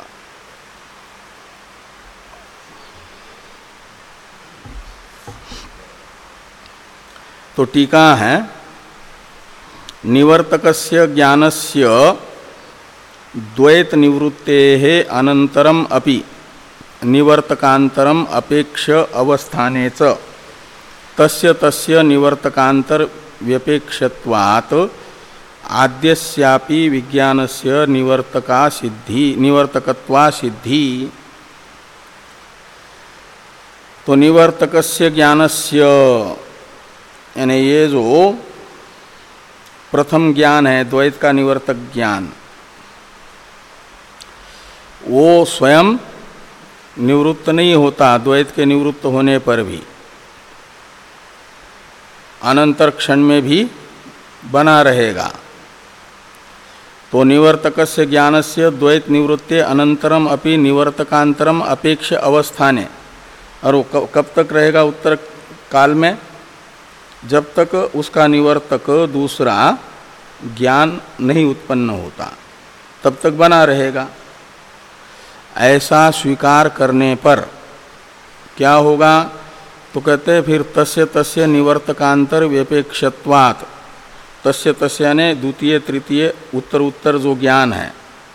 S1: तो टीका है निवर्तकस्य ज्ञानस्य द्वैत निवृत्तेः अनंतरम अपि निवर्तकांतरम अपेक्ष अवस्थाने च तस्य तस्य निवर्तकांतर व्यपेक्षत्वात् आद्यस्यापि विज्ञानस्य निवर्तका सिद्धि निवर्तकत्वा सिद्धि। तो निवर्तकस्य ज्ञानस्य यानी ये जो प्रथम ज्ञान है द्वैत का निवर्तक ज्ञान, वो स्वयं निवृत्त नहीं होता द्वैत के निवृत्त होने पर भी, अनंतर क्षण में भी बना रहेगा। तो निवर्तकस्य ज्ञानस्य द्वैत निवृत्ते अनंतरम अपि निवर्तकांतरम अपेक्ष अवस्थाने, और वो कब तक रहेगा उत्तर काल में, जब तक उसका निवर्तक दूसरा ज्ञान नहीं उत्पन्न होता तब तक बना रहेगा। ऐसा स्वीकार करने पर क्या होगा, तो कहते हैं फिर तस्य तस्य निवर्तकांतर व्यपेक्षत्वात्, तस्य तस्य ने द्वितीय तृतीय उत्तर उत्तर जो ज्ञान है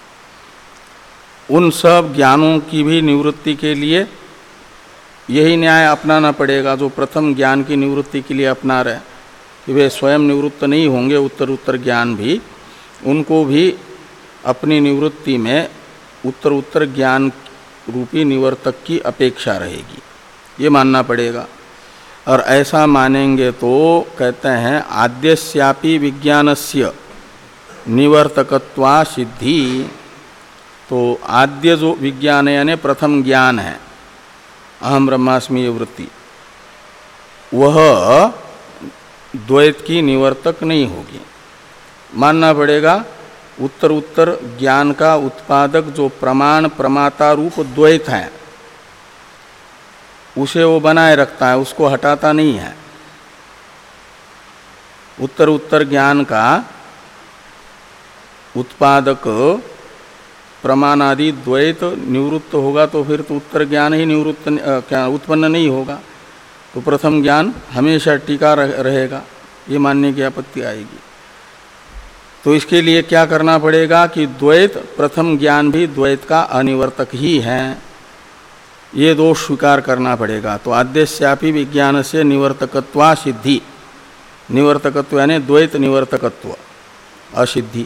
S1: उन सब ज्ञानों की भी निवृत्ति के लिए यही न्याय अपनाना पड़ेगा जो प्रथम ज्ञान की निवृत्ति के लिए अपना रहे, कि वे स्वयं निवृत्त नहीं होंगे उत्तर उत्तर ज्ञान भी, उनको भी अपनी निवृत्ति में उत्तर उत्तर ज्ञान रूपी निवर्तक की अपेक्षा रहेगी, ये मानना पड़ेगा। और ऐसा मानेंगे तो कहते हैं आद्यस्यापि विज्ञानस्य निवर्तकत्वा सिद्धि। तो आद्य जो विज्ञान है यानी प्रथम ज्ञान है अहम ब्रह्मास्मि वृत्ति, वह द्वैत की निवर्तक नहीं होगी, मानना पड़ेगा उत्तर उत्तर ज्ञान का उत्पादक जो प्रमाण प्रमाता रूप द्वैत है उसे वो बनाए रखता है, उसको हटाता नहीं है। उत्तर उत्तर ज्ञान का उत्पादक प्रमाणादि द्वैत निवृत्त होगा तो फिर तो उत्तर ज्ञान ही निवृत्त क्या उत्पन्न नहीं होगा, तो प्रथम ज्ञान हमेशा टिका रहेगा, ये मानने की आपत्ति आएगी। तो इसके लिए क्या करना पड़ेगा कि द्वैत प्रथम ज्ञान भी द्वैत का अनिवर्तक ही है, ये दोष स्वीकार करना पड़ेगा। तो आद्यस्यापि विज्ञान से निवर्तकत्वा सिद्धि, निवर्तकत्व यानी द्वैत निवर्तकत्व असिद्धि।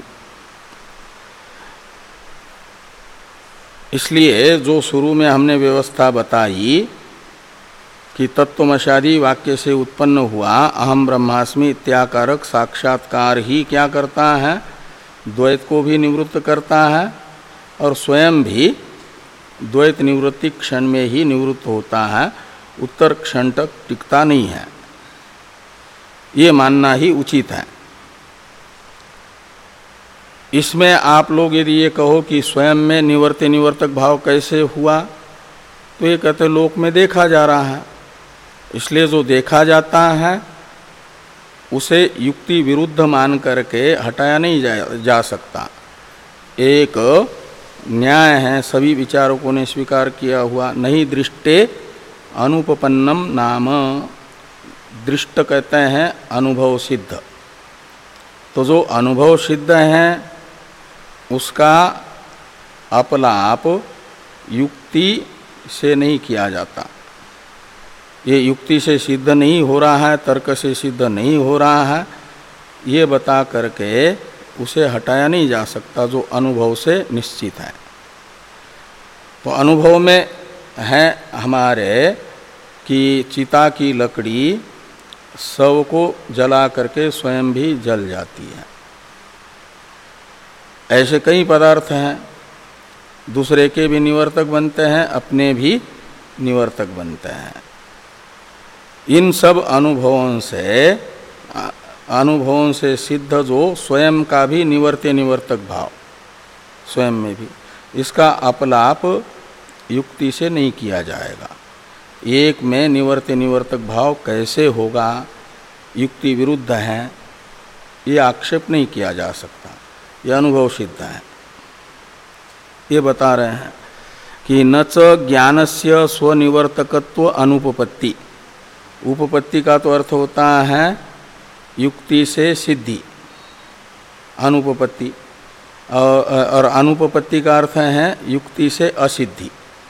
S1: इसलिए जो शुरू में हमने व्यवस्था बताई कि तत्वमशादी वाक्य से उत्पन्न हुआ अहम ब्रह्मास्मि इत्याकारक साक्षात्कार ही क्या करता है, द्वैत को भी निवृत्त करता है और स्वयं भी द्वैत निवृत्ति क्षण में ही निवृत्त होता है, उत्तर क्षण तक टिकता नहीं है, ये मानना ही उचित है। इसमें आप लोग यदि ये कहो कि स्वयं में निवर्त्य निवर्तक भाव कैसे हुआ, तो ये कहते लोक में देखा जा रहा है, इसलिए जो देखा जाता है उसे युक्ति विरुद्ध मान करके हटाया नहीं जा, जा सकता। एक न्याय है, सभी विचारकों ने स्वीकार किया हुआ, नहीं दृष्टे अनुपपन्नम नाम, दृष्ट कहते हैं अनुभव सिद्ध। तो जो अनुभव सिद्ध है उसका अपलाप युक्ति से नहीं किया जाता, ये युक्ति से सिद्ध नहीं हो रहा है, तर्क से सिद्ध नहीं हो रहा है, ये बता करके उसे हटाया नहीं जा सकता जो अनुभव से निश्चित है। तो अनुभव में है हमारे कि चिता की लकड़ी शव को जला करके स्वयं भी जल जाती है, ऐसे कई पदार्थ हैं, दूसरे के भी निवर्तक बनते हैं, अपने भी निवर्तक बनते हैं। इन सब अनुभवों से अनुभवों से सिद्ध जो स्वयं का भी निवर्त्य निवर्तक भाव स्वयं में भी, इसका अपलाप युक्ति से नहीं किया जाएगा। एक में निवर्त्य निवर्तक भाव कैसे होगा, युक्ति विरुद्ध है, ये आक्षेप नहीं किया जा सकता, ये अनुभव सिद्ध है। ये बता रहे हैं कि न च ज्ञानस्य स्वनिवर्तकत्व अनुपपत्ति। उपपत्ति का तो अर्थ होता है युक्ति से सिद्धि, अनुपपत्ति, और अनुपपत्ति का अर्थ है युक्ति से असिद्धि।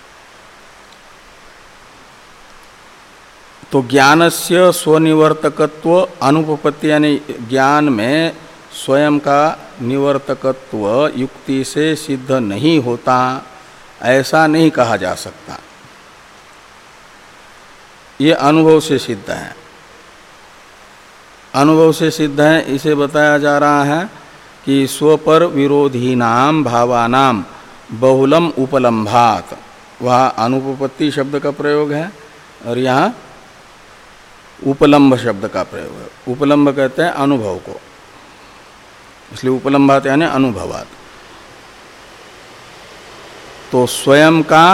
S1: तो ज्ञानस्य स्वनिवर्तकत्व अनुपपत्ति यानी ज्ञान में स्वयं का निवर्तकत्व युक्ति से सिद्ध नहीं होता, ऐसा नहीं कहा जा सकता। ये अनुभव से सिद्ध है। अनुभव से सिद्ध है इसे बताया जा रहा है कि स्वपर विरोधीनाम भावानाम बहुलम उपलम्भात, वह अनुपपत्ति शब्द का प्रयोग है और यहाँ उपलम्भ शब्द का प्रयोग है। उपलम्भ कहते हैं अनुभव को, इसलिए उपलम्भात यानी अनुभवात। तो स्वयं का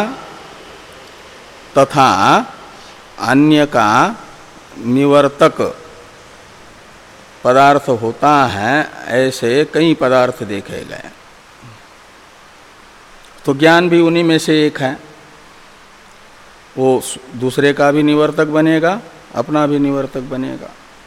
S1: तथा अन्य का निवर्तक पदार्थ होता है, ऐसे कई पदार्थ देखे गए। तो ज्ञान भी उन्हीं में से एक है। वो दूसरे का भी निवर्तक बनेगा, अपना भी निवर्तक बनेगा।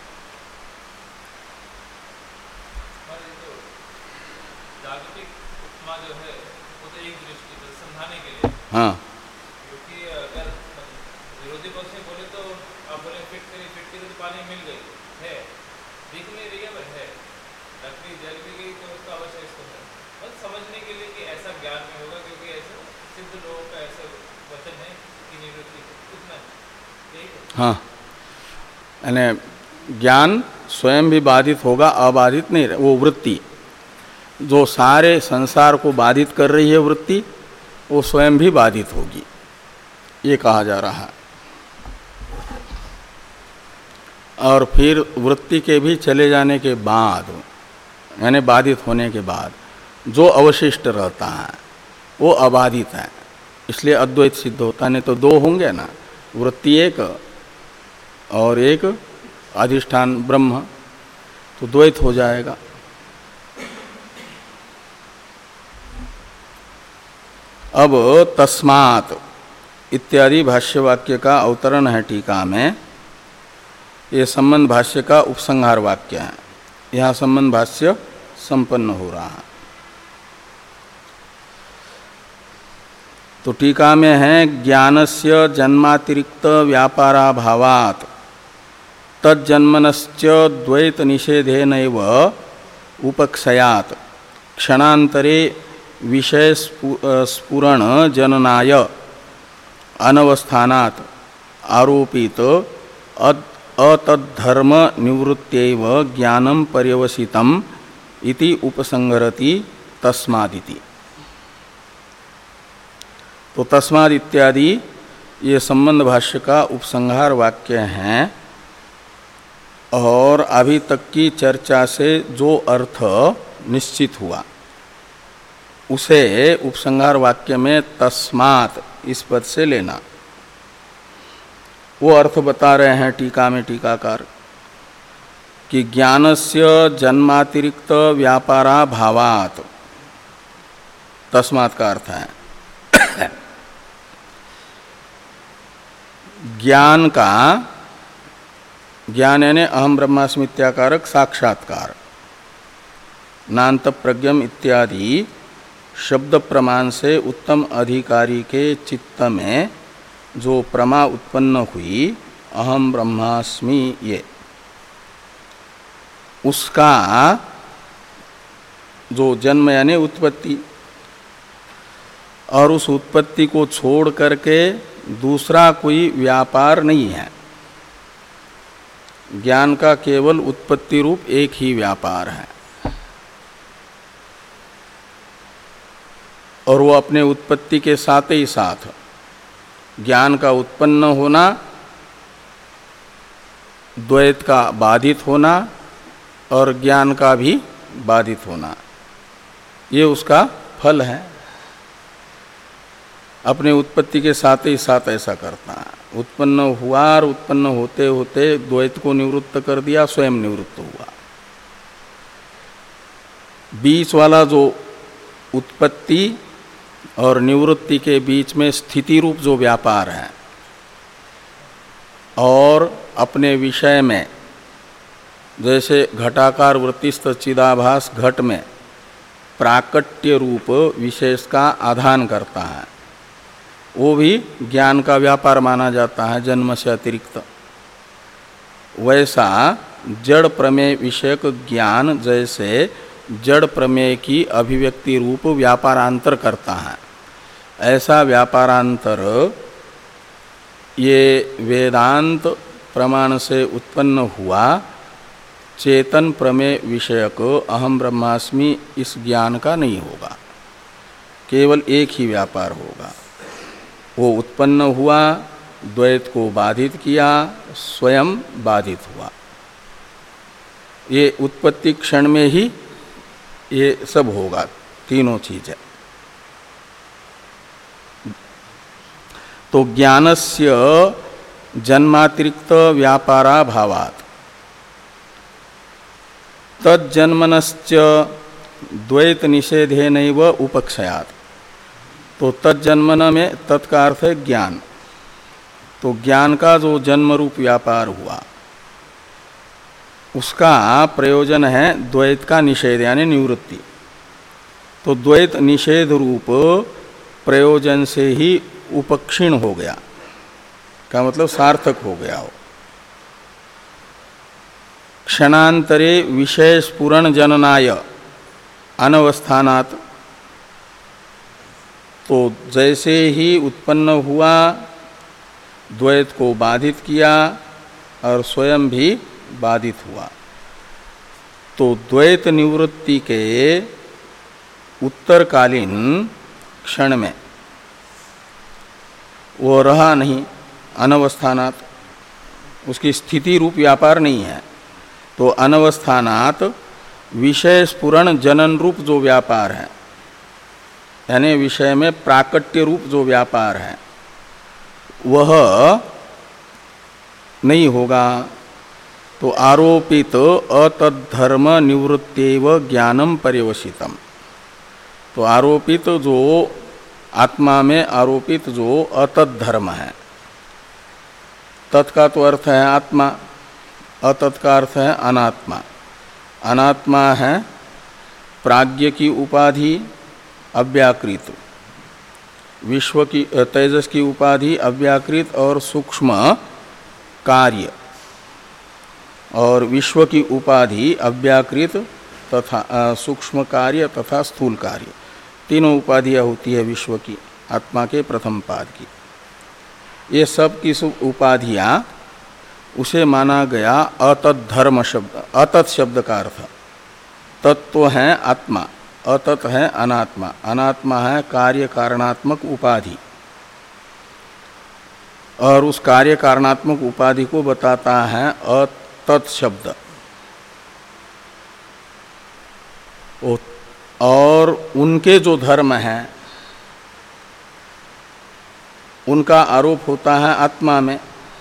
S2: जागतिक उपमा जो है वो तो एक दृष्टि से समझाने के लिए,
S1: हाँ,
S2: क्योंकि अगर विरोधी पक्ष में बोले तो आप बोले फिट करी फिट करी तो पानी मिल गई है, दिख नहीं रही है पर है, लकड़ी जल भी गई तो उसका अवशेष तो है। बस समझने के लिए कि ऐसा ज्ञान में होगा, क्योंकि ऐसा सिद्ध लोगों का ऐसा वचन है कि निवृत्ति उतना यही है।
S1: हाँ, यानी ज्ञान स्वयं भी बाधित होगा, अबाधित नहीं। वो वृत्ति जो सारे संसार को बाधित कर रही है, वृत्ति वो स्वयं भी बाधित होगी, ये कहा जा रहा है। और फिर वृत्ति के भी चले जाने के बाद, यानी बाधित होने के बाद जो अवशिष्ट रहता है वो अबाधित है, इसलिए अद्वैत सिद्ध होता। नहीं तो दो होंगे ना, वृत्ति एक और एक अधिष्ठान ब्रह्म, तो द्वैत हो जाएगा। अब तस्मात् इत्यादि भाष्य वाक्य का अवतरण है टीका में। ये संबंध भाष्य का उपसंहार वाक्य है। यहाँ संबंध भाष्य संपन्न हो रहा है। तो टीका में है ज्ञानस्य जन्मातिरिक्त व्यापाराभावात् तज्जन्मनश्च द्वैत निषेधेनैव उपक्षयात् क्षणान्तरे विषय स्फुरण जननाय अनवस्थानात् आरोपित अतद्धर्म निवृत्त्यैव ज्ञानं पर्यवसितम् इति उपसंहरति तस्मादिति। तो तस्माद इत्यादि ये संबंध भाष्य का उपसंहार वाक्य हैं। और अभी तक की चर्चा से जो अर्थ निश्चित हुआ उसे उपसंहार वाक्य में तस्मात् इस पद से लेना। वो अर्थ बता रहे हैं टीका में टीकाकार कि ज्ञानस्य जन्मातिरिक्त व्यापारा भावात्, तस्मात् का अर्थ है ज्ञान का, ज्ञान यानी अहम ब्रह्मास्मित्याकारक साक्षात्कार, नान्त प्रज्ञम इत्यादि शब्द प्रमाण से उत्तम अधिकारी के चित्त में जो प्रमा उत्पन्न हुई अहम ब्रह्मास्मि, ये उसका जो जन्म यानी उत्पत्ति, और उस उत्पत्ति को छोड़ करके दूसरा कोई व्यापार नहीं है। ज्ञान का केवल उत्पत्ति रूप एक ही व्यापार है, और वो अपने उत्पत्ति के साथ ही साथ ज्ञान का उत्पन्न होना, द्वैत का बाधित होना और ज्ञान का भी बाधित होना, ये उसका फल है। अपने उत्पत्ति के साथ ही साथ ऐसा करता है। उत्पन्न हुआ और उत्पन्न होते होते द्वैत को निवृत्त कर दिया, स्वयं निवृत्त हुआ। बीच वाला जो उत्पत्ति और निवृत्ति के बीच में स्थिति रूप जो व्यापार है और अपने विषय में जैसे घटाकार वृत्तिस्थ चिदाभास घट में प्राकट्य रूप विशेष का आधान करता है, वो भी ज्ञान का व्यापार माना जाता है जन्म से अतिरिक्त। वैसा जड़ प्रमेय विषयक ज्ञान जैसे जड़ प्रमेय की अभिव्यक्ति रूप व्यापारांतर करता है, ऐसा व्यापारांतर ये वेदांत प्रमाण से उत्पन्न हुआ चेतन प्रमेय विषयक अहम ब्रह्मास्मि इस ज्ञान का नहीं होगा, केवल एक ही व्यापार होगा। वो उत्पन्न हुआ, द्वैत को बाधित किया, स्वयं बाधित हुआ। ये उत्पत्ति क्षण में ही ये सब होगा, तीनों चीजें। तो ज्ञानस्य जन्मातिरिक्त व्यापारा भावात् तज्जन्मनश्च द्वैत निषेधेनैव उपक्षयात्। तो तज्जन्मन में तत् का अर्थ है ज्ञान। तो ज्ञान का जो जन्म रूप व्यापार हुआ उसका प्रयोजन है द्वैत का निषेध यानी निवृत्ति। तो द्वैत निषेध रूप प्रयोजन से ही उपक्षीण हो गया, का मतलब सार्थक हो गया हो। क्षणांतरे विषय स्फुरण जननाय अनवस्थानात्। तो जैसे ही उत्पन्न हुआ द्वैत को बाधित किया और स्वयं भी बाधित हुआ। तो द्वैत निवृत्ति के उत्तरकालीन क्षण में वो रहा नहीं, अनवस्थानात्, उसकी स्थिति रूप व्यापार नहीं है। तो अनवस्थानात् विषय स्फुरण जनन रूप जो व्यापार है यानी विषय में प्राकट्य रूप जो व्यापार है वह नहीं होगा। तो आरोपित अतद्धर्म निवृत्तेव ज्ञानम पर्यवसितम। तो आरोपित जो आत्मा में आरोपित जो अतद्धर्म है, तत् का तो अर्थ है आत्मा, अतत् का अर्थ है अनात्मा। अनात्मा है प्राज्ञ की उपाधि अव्याकृत, विश्व की तेजस की उपाधि अव्याकृत और सूक्ष्म कार्य, और विश्व की उपाधि अव्याकृत तथा सूक्ष्म कार्य तथा स्थूल कार्य, तीनों उपाधियाँ होती है विश्व की, आत्मा के प्रथम पाद की। ये सब की सब उपाधियाँ उसे माना गया अतत् धर्म शब्द। अतत् शब्द का अर्थ तत्व है आत्मा, अतत् है अनात्मा। अनात्मा है कार्य कारणात्मक उपाधि, और उस कार्य कारणात्मक उपाधि को बताता है अतत् शब्द। और उनके जो धर्म हैं उनका आरोप होता है आत्मा में।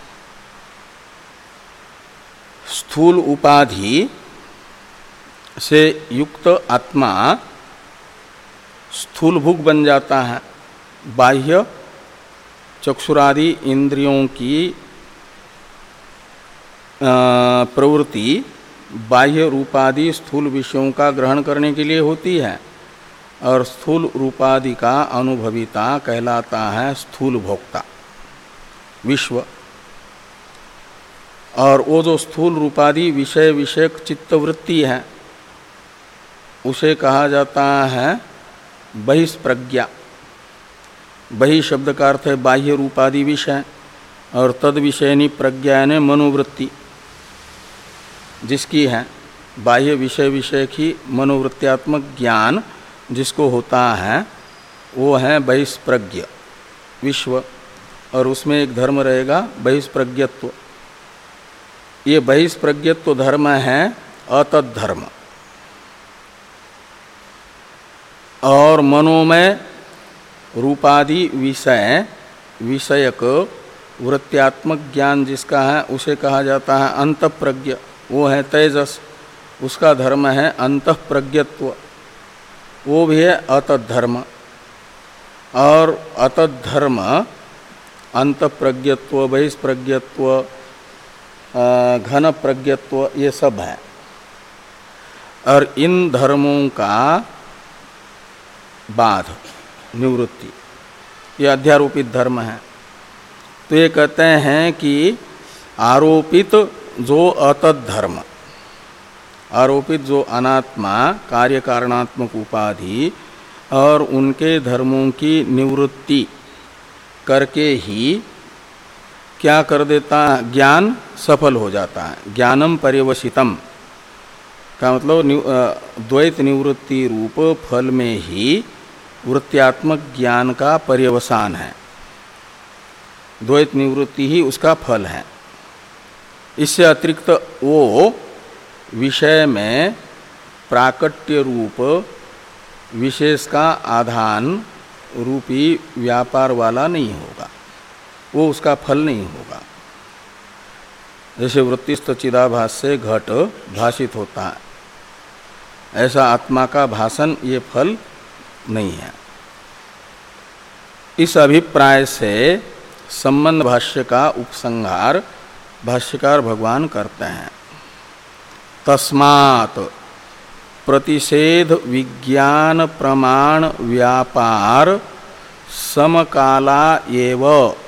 S1: स्थूल उपाधि से युक्त आत्मा स्थूल भूख बन जाता है। बाह्य चक्षुरादि इंद्रियों की प्रवृत्ति बाह्य रूपादि स्थूल विषयों का ग्रहण करने के लिए होती है, और स्थूल रूपादि का अनुभविता कहलाता है स्थूल भोक्ता विश्व। और वो जो स्थूल रूपादि विषय विषयक चित्तवृत्ति है उसे कहा जाता है बहिष्प्रज्ञा। बहि शब्द का अर्थ है बाह्य रूपादि विषय, और तद विषयनी प्रज्ञा यानी मनोवृत्ति जिसकी है, बाह्य विषय विषय की मनोवृत्त्यात्मक ज्ञान जिसको होता है वो है बहिष्प्रज्ञ विश्व। और उसमें एक धर्म रहेगा बहिष्प्रज्ञत्व। ये बहिष्प्रज्ञत्व धर्म है अतत् धर्म। और मनोमय रूपादि विषय विषयक वृत्त्यात्मक ज्ञान जिसका है उसे कहा जाता है अंतःप्रज्ञ, वो है तेजस, उसका धर्म है अंतःप्रज्ञत्व, वो भी है अतद्धर्म। और अतद्धर्म अंतःप्रज्ञत्व, बहिष्प्रज्ञत्व, घन प्रज्ञत्व, ये सब है। और इन धर्मों का बाध, निवृत्ति, ये अध्यारोपित धर्म है। तो ये कहते हैं कि आरोपित जो अतद्धर्म, आरोपित जो अनात्मा कार्य कारणात्मक उपाधि और उनके धर्मों की निवृत्ति करके ही क्या कर देता है, ज्ञान सफल हो जाता है। ज्ञानम पर्यवसितम का मतलब द्वैत निवृत्ति रूप फल में ही वृत्त्यात्मक ज्ञान का पर्यवसान है, द्वैत निवृत्ति ही उसका फल है। इससे अतिरिक्त वो विषय में प्राकट्य रूप विशेष का आधान रूपी व्यापार वाला नहीं होगा, वो उसका फल नहीं होगा। जैसे वृत्तिस्थ चिदाभास से घट भाषित होता है, ऐसा आत्मा का भाषण ये फल नहीं है। इस अभिप्राय से संबंध भाष्य का उपसंहार भाष्यकार भगवान करते हैं। तस्मात् प्रतिषेध विज्ञान प्रमाण व्यापार समकाला एव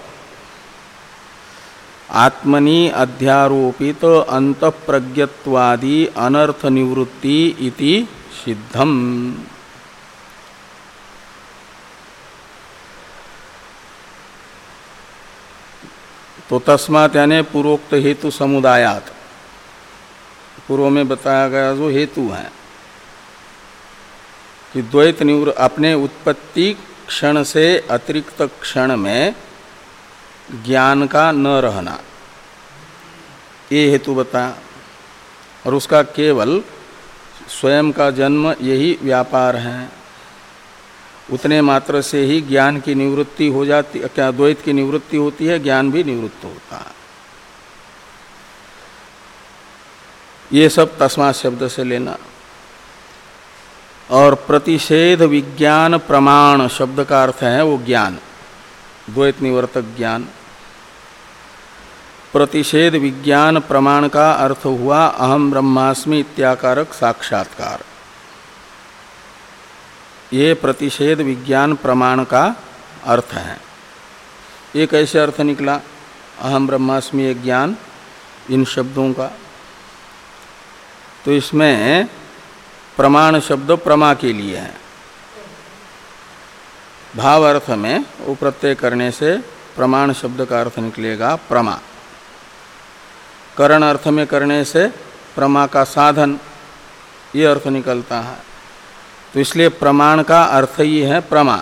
S1: आत्मनि अध्यारोपित अंतःप्रज्ञत्वादि अनर्थ निवृत्ति इति सिद्धम। तो तस्मात् यानी पूर्वोक्त हेतु समुदायात, पूर्व में बताया गया जो हेतु है कि द्वैत निवृत्ति अपने उत्पत्ति क्षण से अतिरिक्त क्षण में ज्ञान का न रहना, ये हेतु बताया। और उसका केवल स्वयं का जन्म यही व्यापार है, उतने मात्र से ही ज्ञान की निवृत्ति हो जाती, क्या द्वैत की निवृत्ति होती है, ज्ञान भी निवृत्त होता है। ये सब तस्मात् शब्द से लेना। और प्रतिषेध विज्ञान प्रमाण शब्द का अर्थ है वो ज्ञान, द्वैत निवर्तक ज्ञान। प्रतिषेध विज्ञान प्रमाण का अर्थ हुआ अहम ब्रह्मास्मि इत्याकारक साक्षात्कार। ये प्रतिषेध विज्ञान प्रमाण का अर्थ है। ये कैसे अर्थ निकला अहम ब्रह्मास्मि एक ज्ञान इन शब्दों का? तो इसमें प्रमाण शब्द प्रमा के लिए है। भाव अर्थ में वो प्रत्यय करने से प्रमाण शब्द का अर्थ निकलेगा प्रमा। करण अर्थ में करने से प्रमा का साधन, ये अर्थ निकलता है। तो इसलिए प्रमाण का अर्थ ही है प्रमा।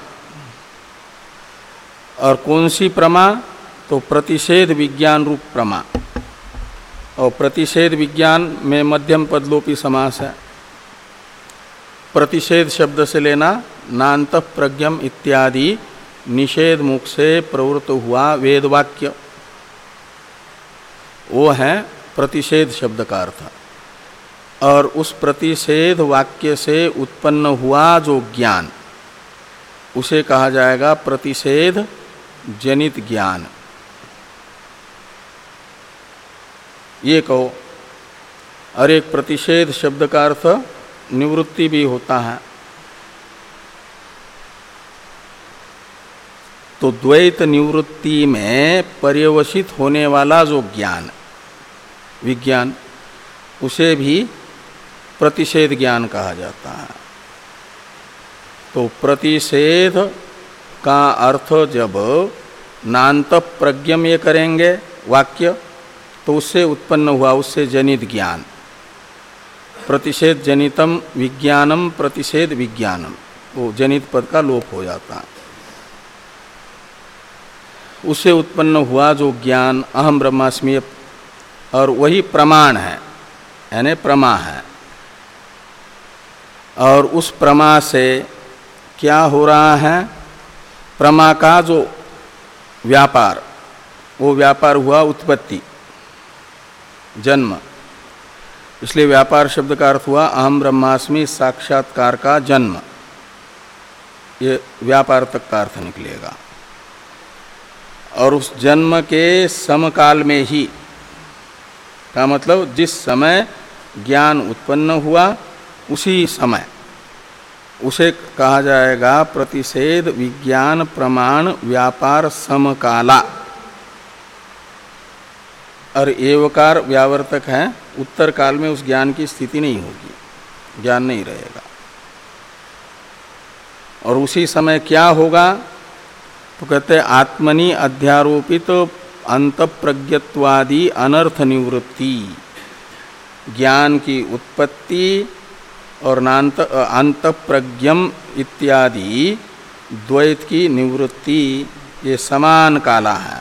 S1: और कौन सी प्रमा? तो प्रतिषेध विज्ञान रूप प्रमा। और प्रतिषेध विज्ञान में मध्यम पदलोपी समास है। प्रतिषेध शब्द से लेना नान्तः प्रज्ञम इत्यादि निषेध मुख से प्रवृत्त हुआ वेद वाक्य, वो है प्रतिषेध शब्द का अर्थ। और उस प्रतिषेध वाक्य से उत्पन्न हुआ जो ज्ञान, उसे कहा जाएगा प्रतिषेध जनित ज्ञान। ये कहो। और एक प्रतिषेध शब्द का अर्थ निवृत्ति भी होता है। तो द्वैत निवृत्ति में पर्यवसित होने वाला जो ज्ञान, विज्ञान, उसे भी प्रतिषेध ज्ञान कहा जाता है। तो प्रतिषेध का अर्थ जब नान्तः प्रज्ञम ये करेंगे वाक्य, तो उससे उत्पन्न हुआ, उससे जनित ज्ञान, प्रतिषेध जनितम विज्ञानम प्रतिषेध विज्ञानम, वो जनित पद का लोप हो जाता है। उससे उत्पन्न हुआ जो ज्ञान अहम ब्रह्मास्मि, और वही प्रमाण है, यानी प्रमा है। और उस प्रमा से क्या हो रहा है? प्रमा का जो व्यापार, वो व्यापार हुआ उत्पत्ति, जन्म। इसलिए व्यापार शब्द का अर्थ हुआ अहम ब्रह्मास्मि साक्षात्कार का जन्म, ये व्यापार तक का अर्थ निकलेगा। और उस जन्म के समकाल में ही का मतलब जिस समय ज्ञान उत्पन्न हुआ उसी समय उसे कहा जाएगा प्रतिषेध विज्ञान प्रमाण व्यापार समकाला। और एवकार व्यावर्तक है, उत्तर काल में उस ज्ञान की स्थिति नहीं होगी, ज्ञान नहीं रहेगा। और उसी समय क्या होगा तो कहते हैं आत्मनि अध्यारोपित अंतप्रज्ञत्वादि अनर्थ निवृत्ति, ज्ञान की उत्पत्ति और नान्त अंतप्रज्ञम इत्यादि द्वैत की निवृत्ति, ये समान काला है।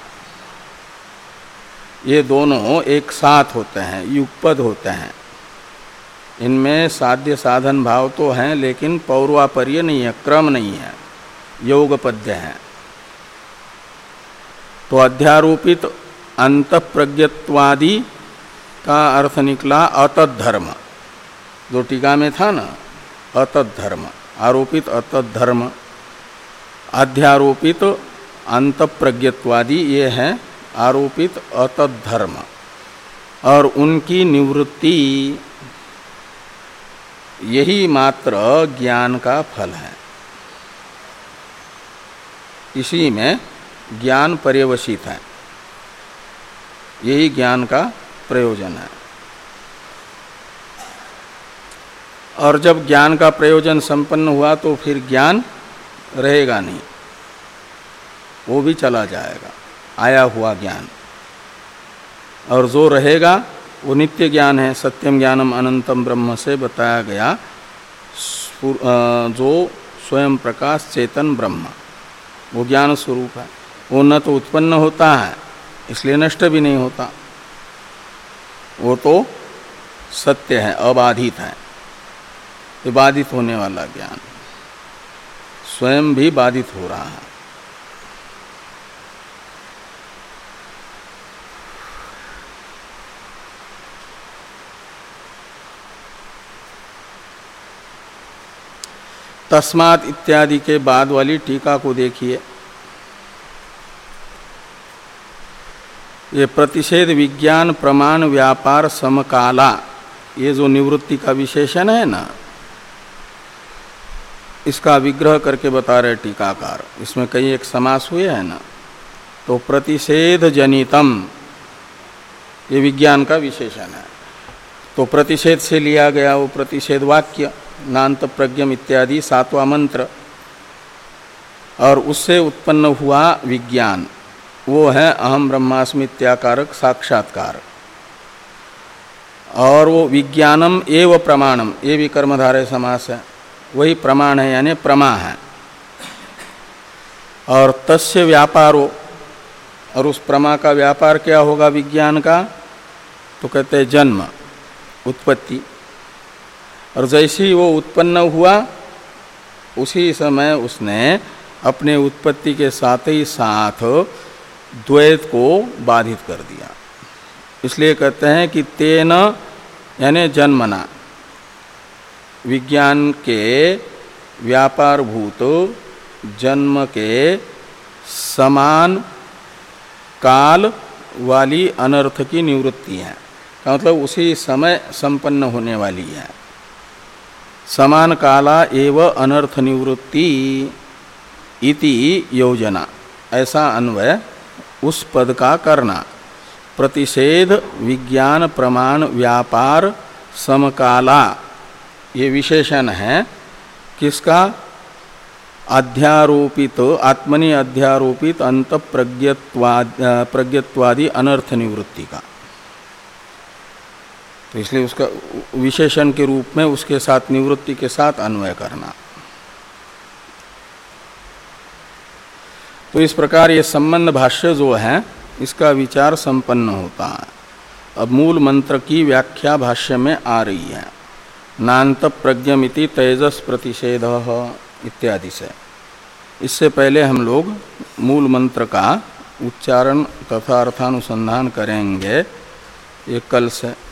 S1: ये दोनों एक साथ होते हैं, युगपद होते हैं। इनमें साध्य साधन भाव तो हैं लेकिन पौर्वापर्य नहीं है, क्रम नहीं है, योगपद्य है। तो अध्यारोपित अंतप्रज्ञत्वादि का अर्थ निकला अतद्धर्म, जो टीका में था ना, अतद्धर्म, आरोपित अतद्धर्म। अध्यारोपित अंतप्रज्ञत्वादि ये है आरोपित अतद्धर्म, और उनकी निवृत्ति यही मात्र ज्ञान का फल है। इसी में ज्ञान पर्यवसित है, यही ज्ञान का प्रयोजन है। और जब ज्ञान का प्रयोजन संपन्न हुआ तो फिर ज्ञान रहेगा नहीं, वो भी चला जाएगा, आया हुआ ज्ञान। और जो रहेगा वो नित्य ज्ञान है। सत्यम ज्ञानम अनंतम ब्रह्म से बताया गया जो स्वयं प्रकाश चेतन ब्रह्म, वो ज्ञान स्वरूप है। वो न तो उत्पन्न होता है इसलिए नष्ट भी नहीं होता, वो तो सत्य है, अबाधित है। ये बाधित होने वाला ज्ञान स्वयं भी बाधित हो रहा है। तस्मात् इत्यादि के बाद वाली टीका को देखिए। ये प्रतिषेध विज्ञान प्रमाण व्यापार समकाला, ये जो निवृत्ति का विशेषण है ना, इसका विग्रह करके बता रहे टीकाकार। इसमें कई एक समास हुए हैं ना, तो प्रतिषेध जनितम ये विज्ञान का विशेषण है। तो प्रतिषेध से लिया गया वो प्रतिषेध वाक्य नान्त प्रज्ञम इत्यादि सातवां मंत्र, और उससे उत्पन्न हुआ विज्ञान वो है अहम ब्रह्मास्मि इत्याकारक साक्षात्कार। और वो विज्ञानम एव प्रमाणम, ये भी कर्मधारय समास है, वही प्रमाण है यानी प्रमा है। और तस्य व्यापारो, और उस प्रमा का व्यापार क्या होगा विज्ञान का, तो कहते हैं जन्म, उत्पत्ति। और जैसे ही वो उत्पन्न हुआ उसी समय उसने अपने उत्पत्ति के साथ ही साथ द्वैत को बाधित कर दिया। इसलिए कहते हैं कि तेन यानी जन्मना, विज्ञान के व्यापारभूत जन्म के समान काल वाली अनर्थ की निवृत्ति है, का मतलब उसी समय संपन्न होने वाली है। समान काला एव अनर्थ निवृत्ति इति योजना, ऐसा अन्वय उस पद का करना। प्रतिषेध विज्ञान प्रमाण व्यापार समकाला, ये विशेषण है किसका, अध्यारोपित आत्मनि अध्यारोपित अंत प्रज्ञत्वादि अनर्थ निवृत्ति का। तो इसलिए उसका विशेषण के रूप में उसके साथ निवृत्ति के साथ अन्वय करना। तो इस प्रकार ये संबंध भाष्य जो है इसका विचार संपन्न होता है। अब मूल मंत्र की व्याख्या भाष्य में आ रही है, नान्त प्रज्ञमिति तेजस प्रतिषेध इत्यादि से। इससे पहले हम लोग मूल मंत्र का उच्चारण तथा अर्थानुसंधान करेंगे ये कल से।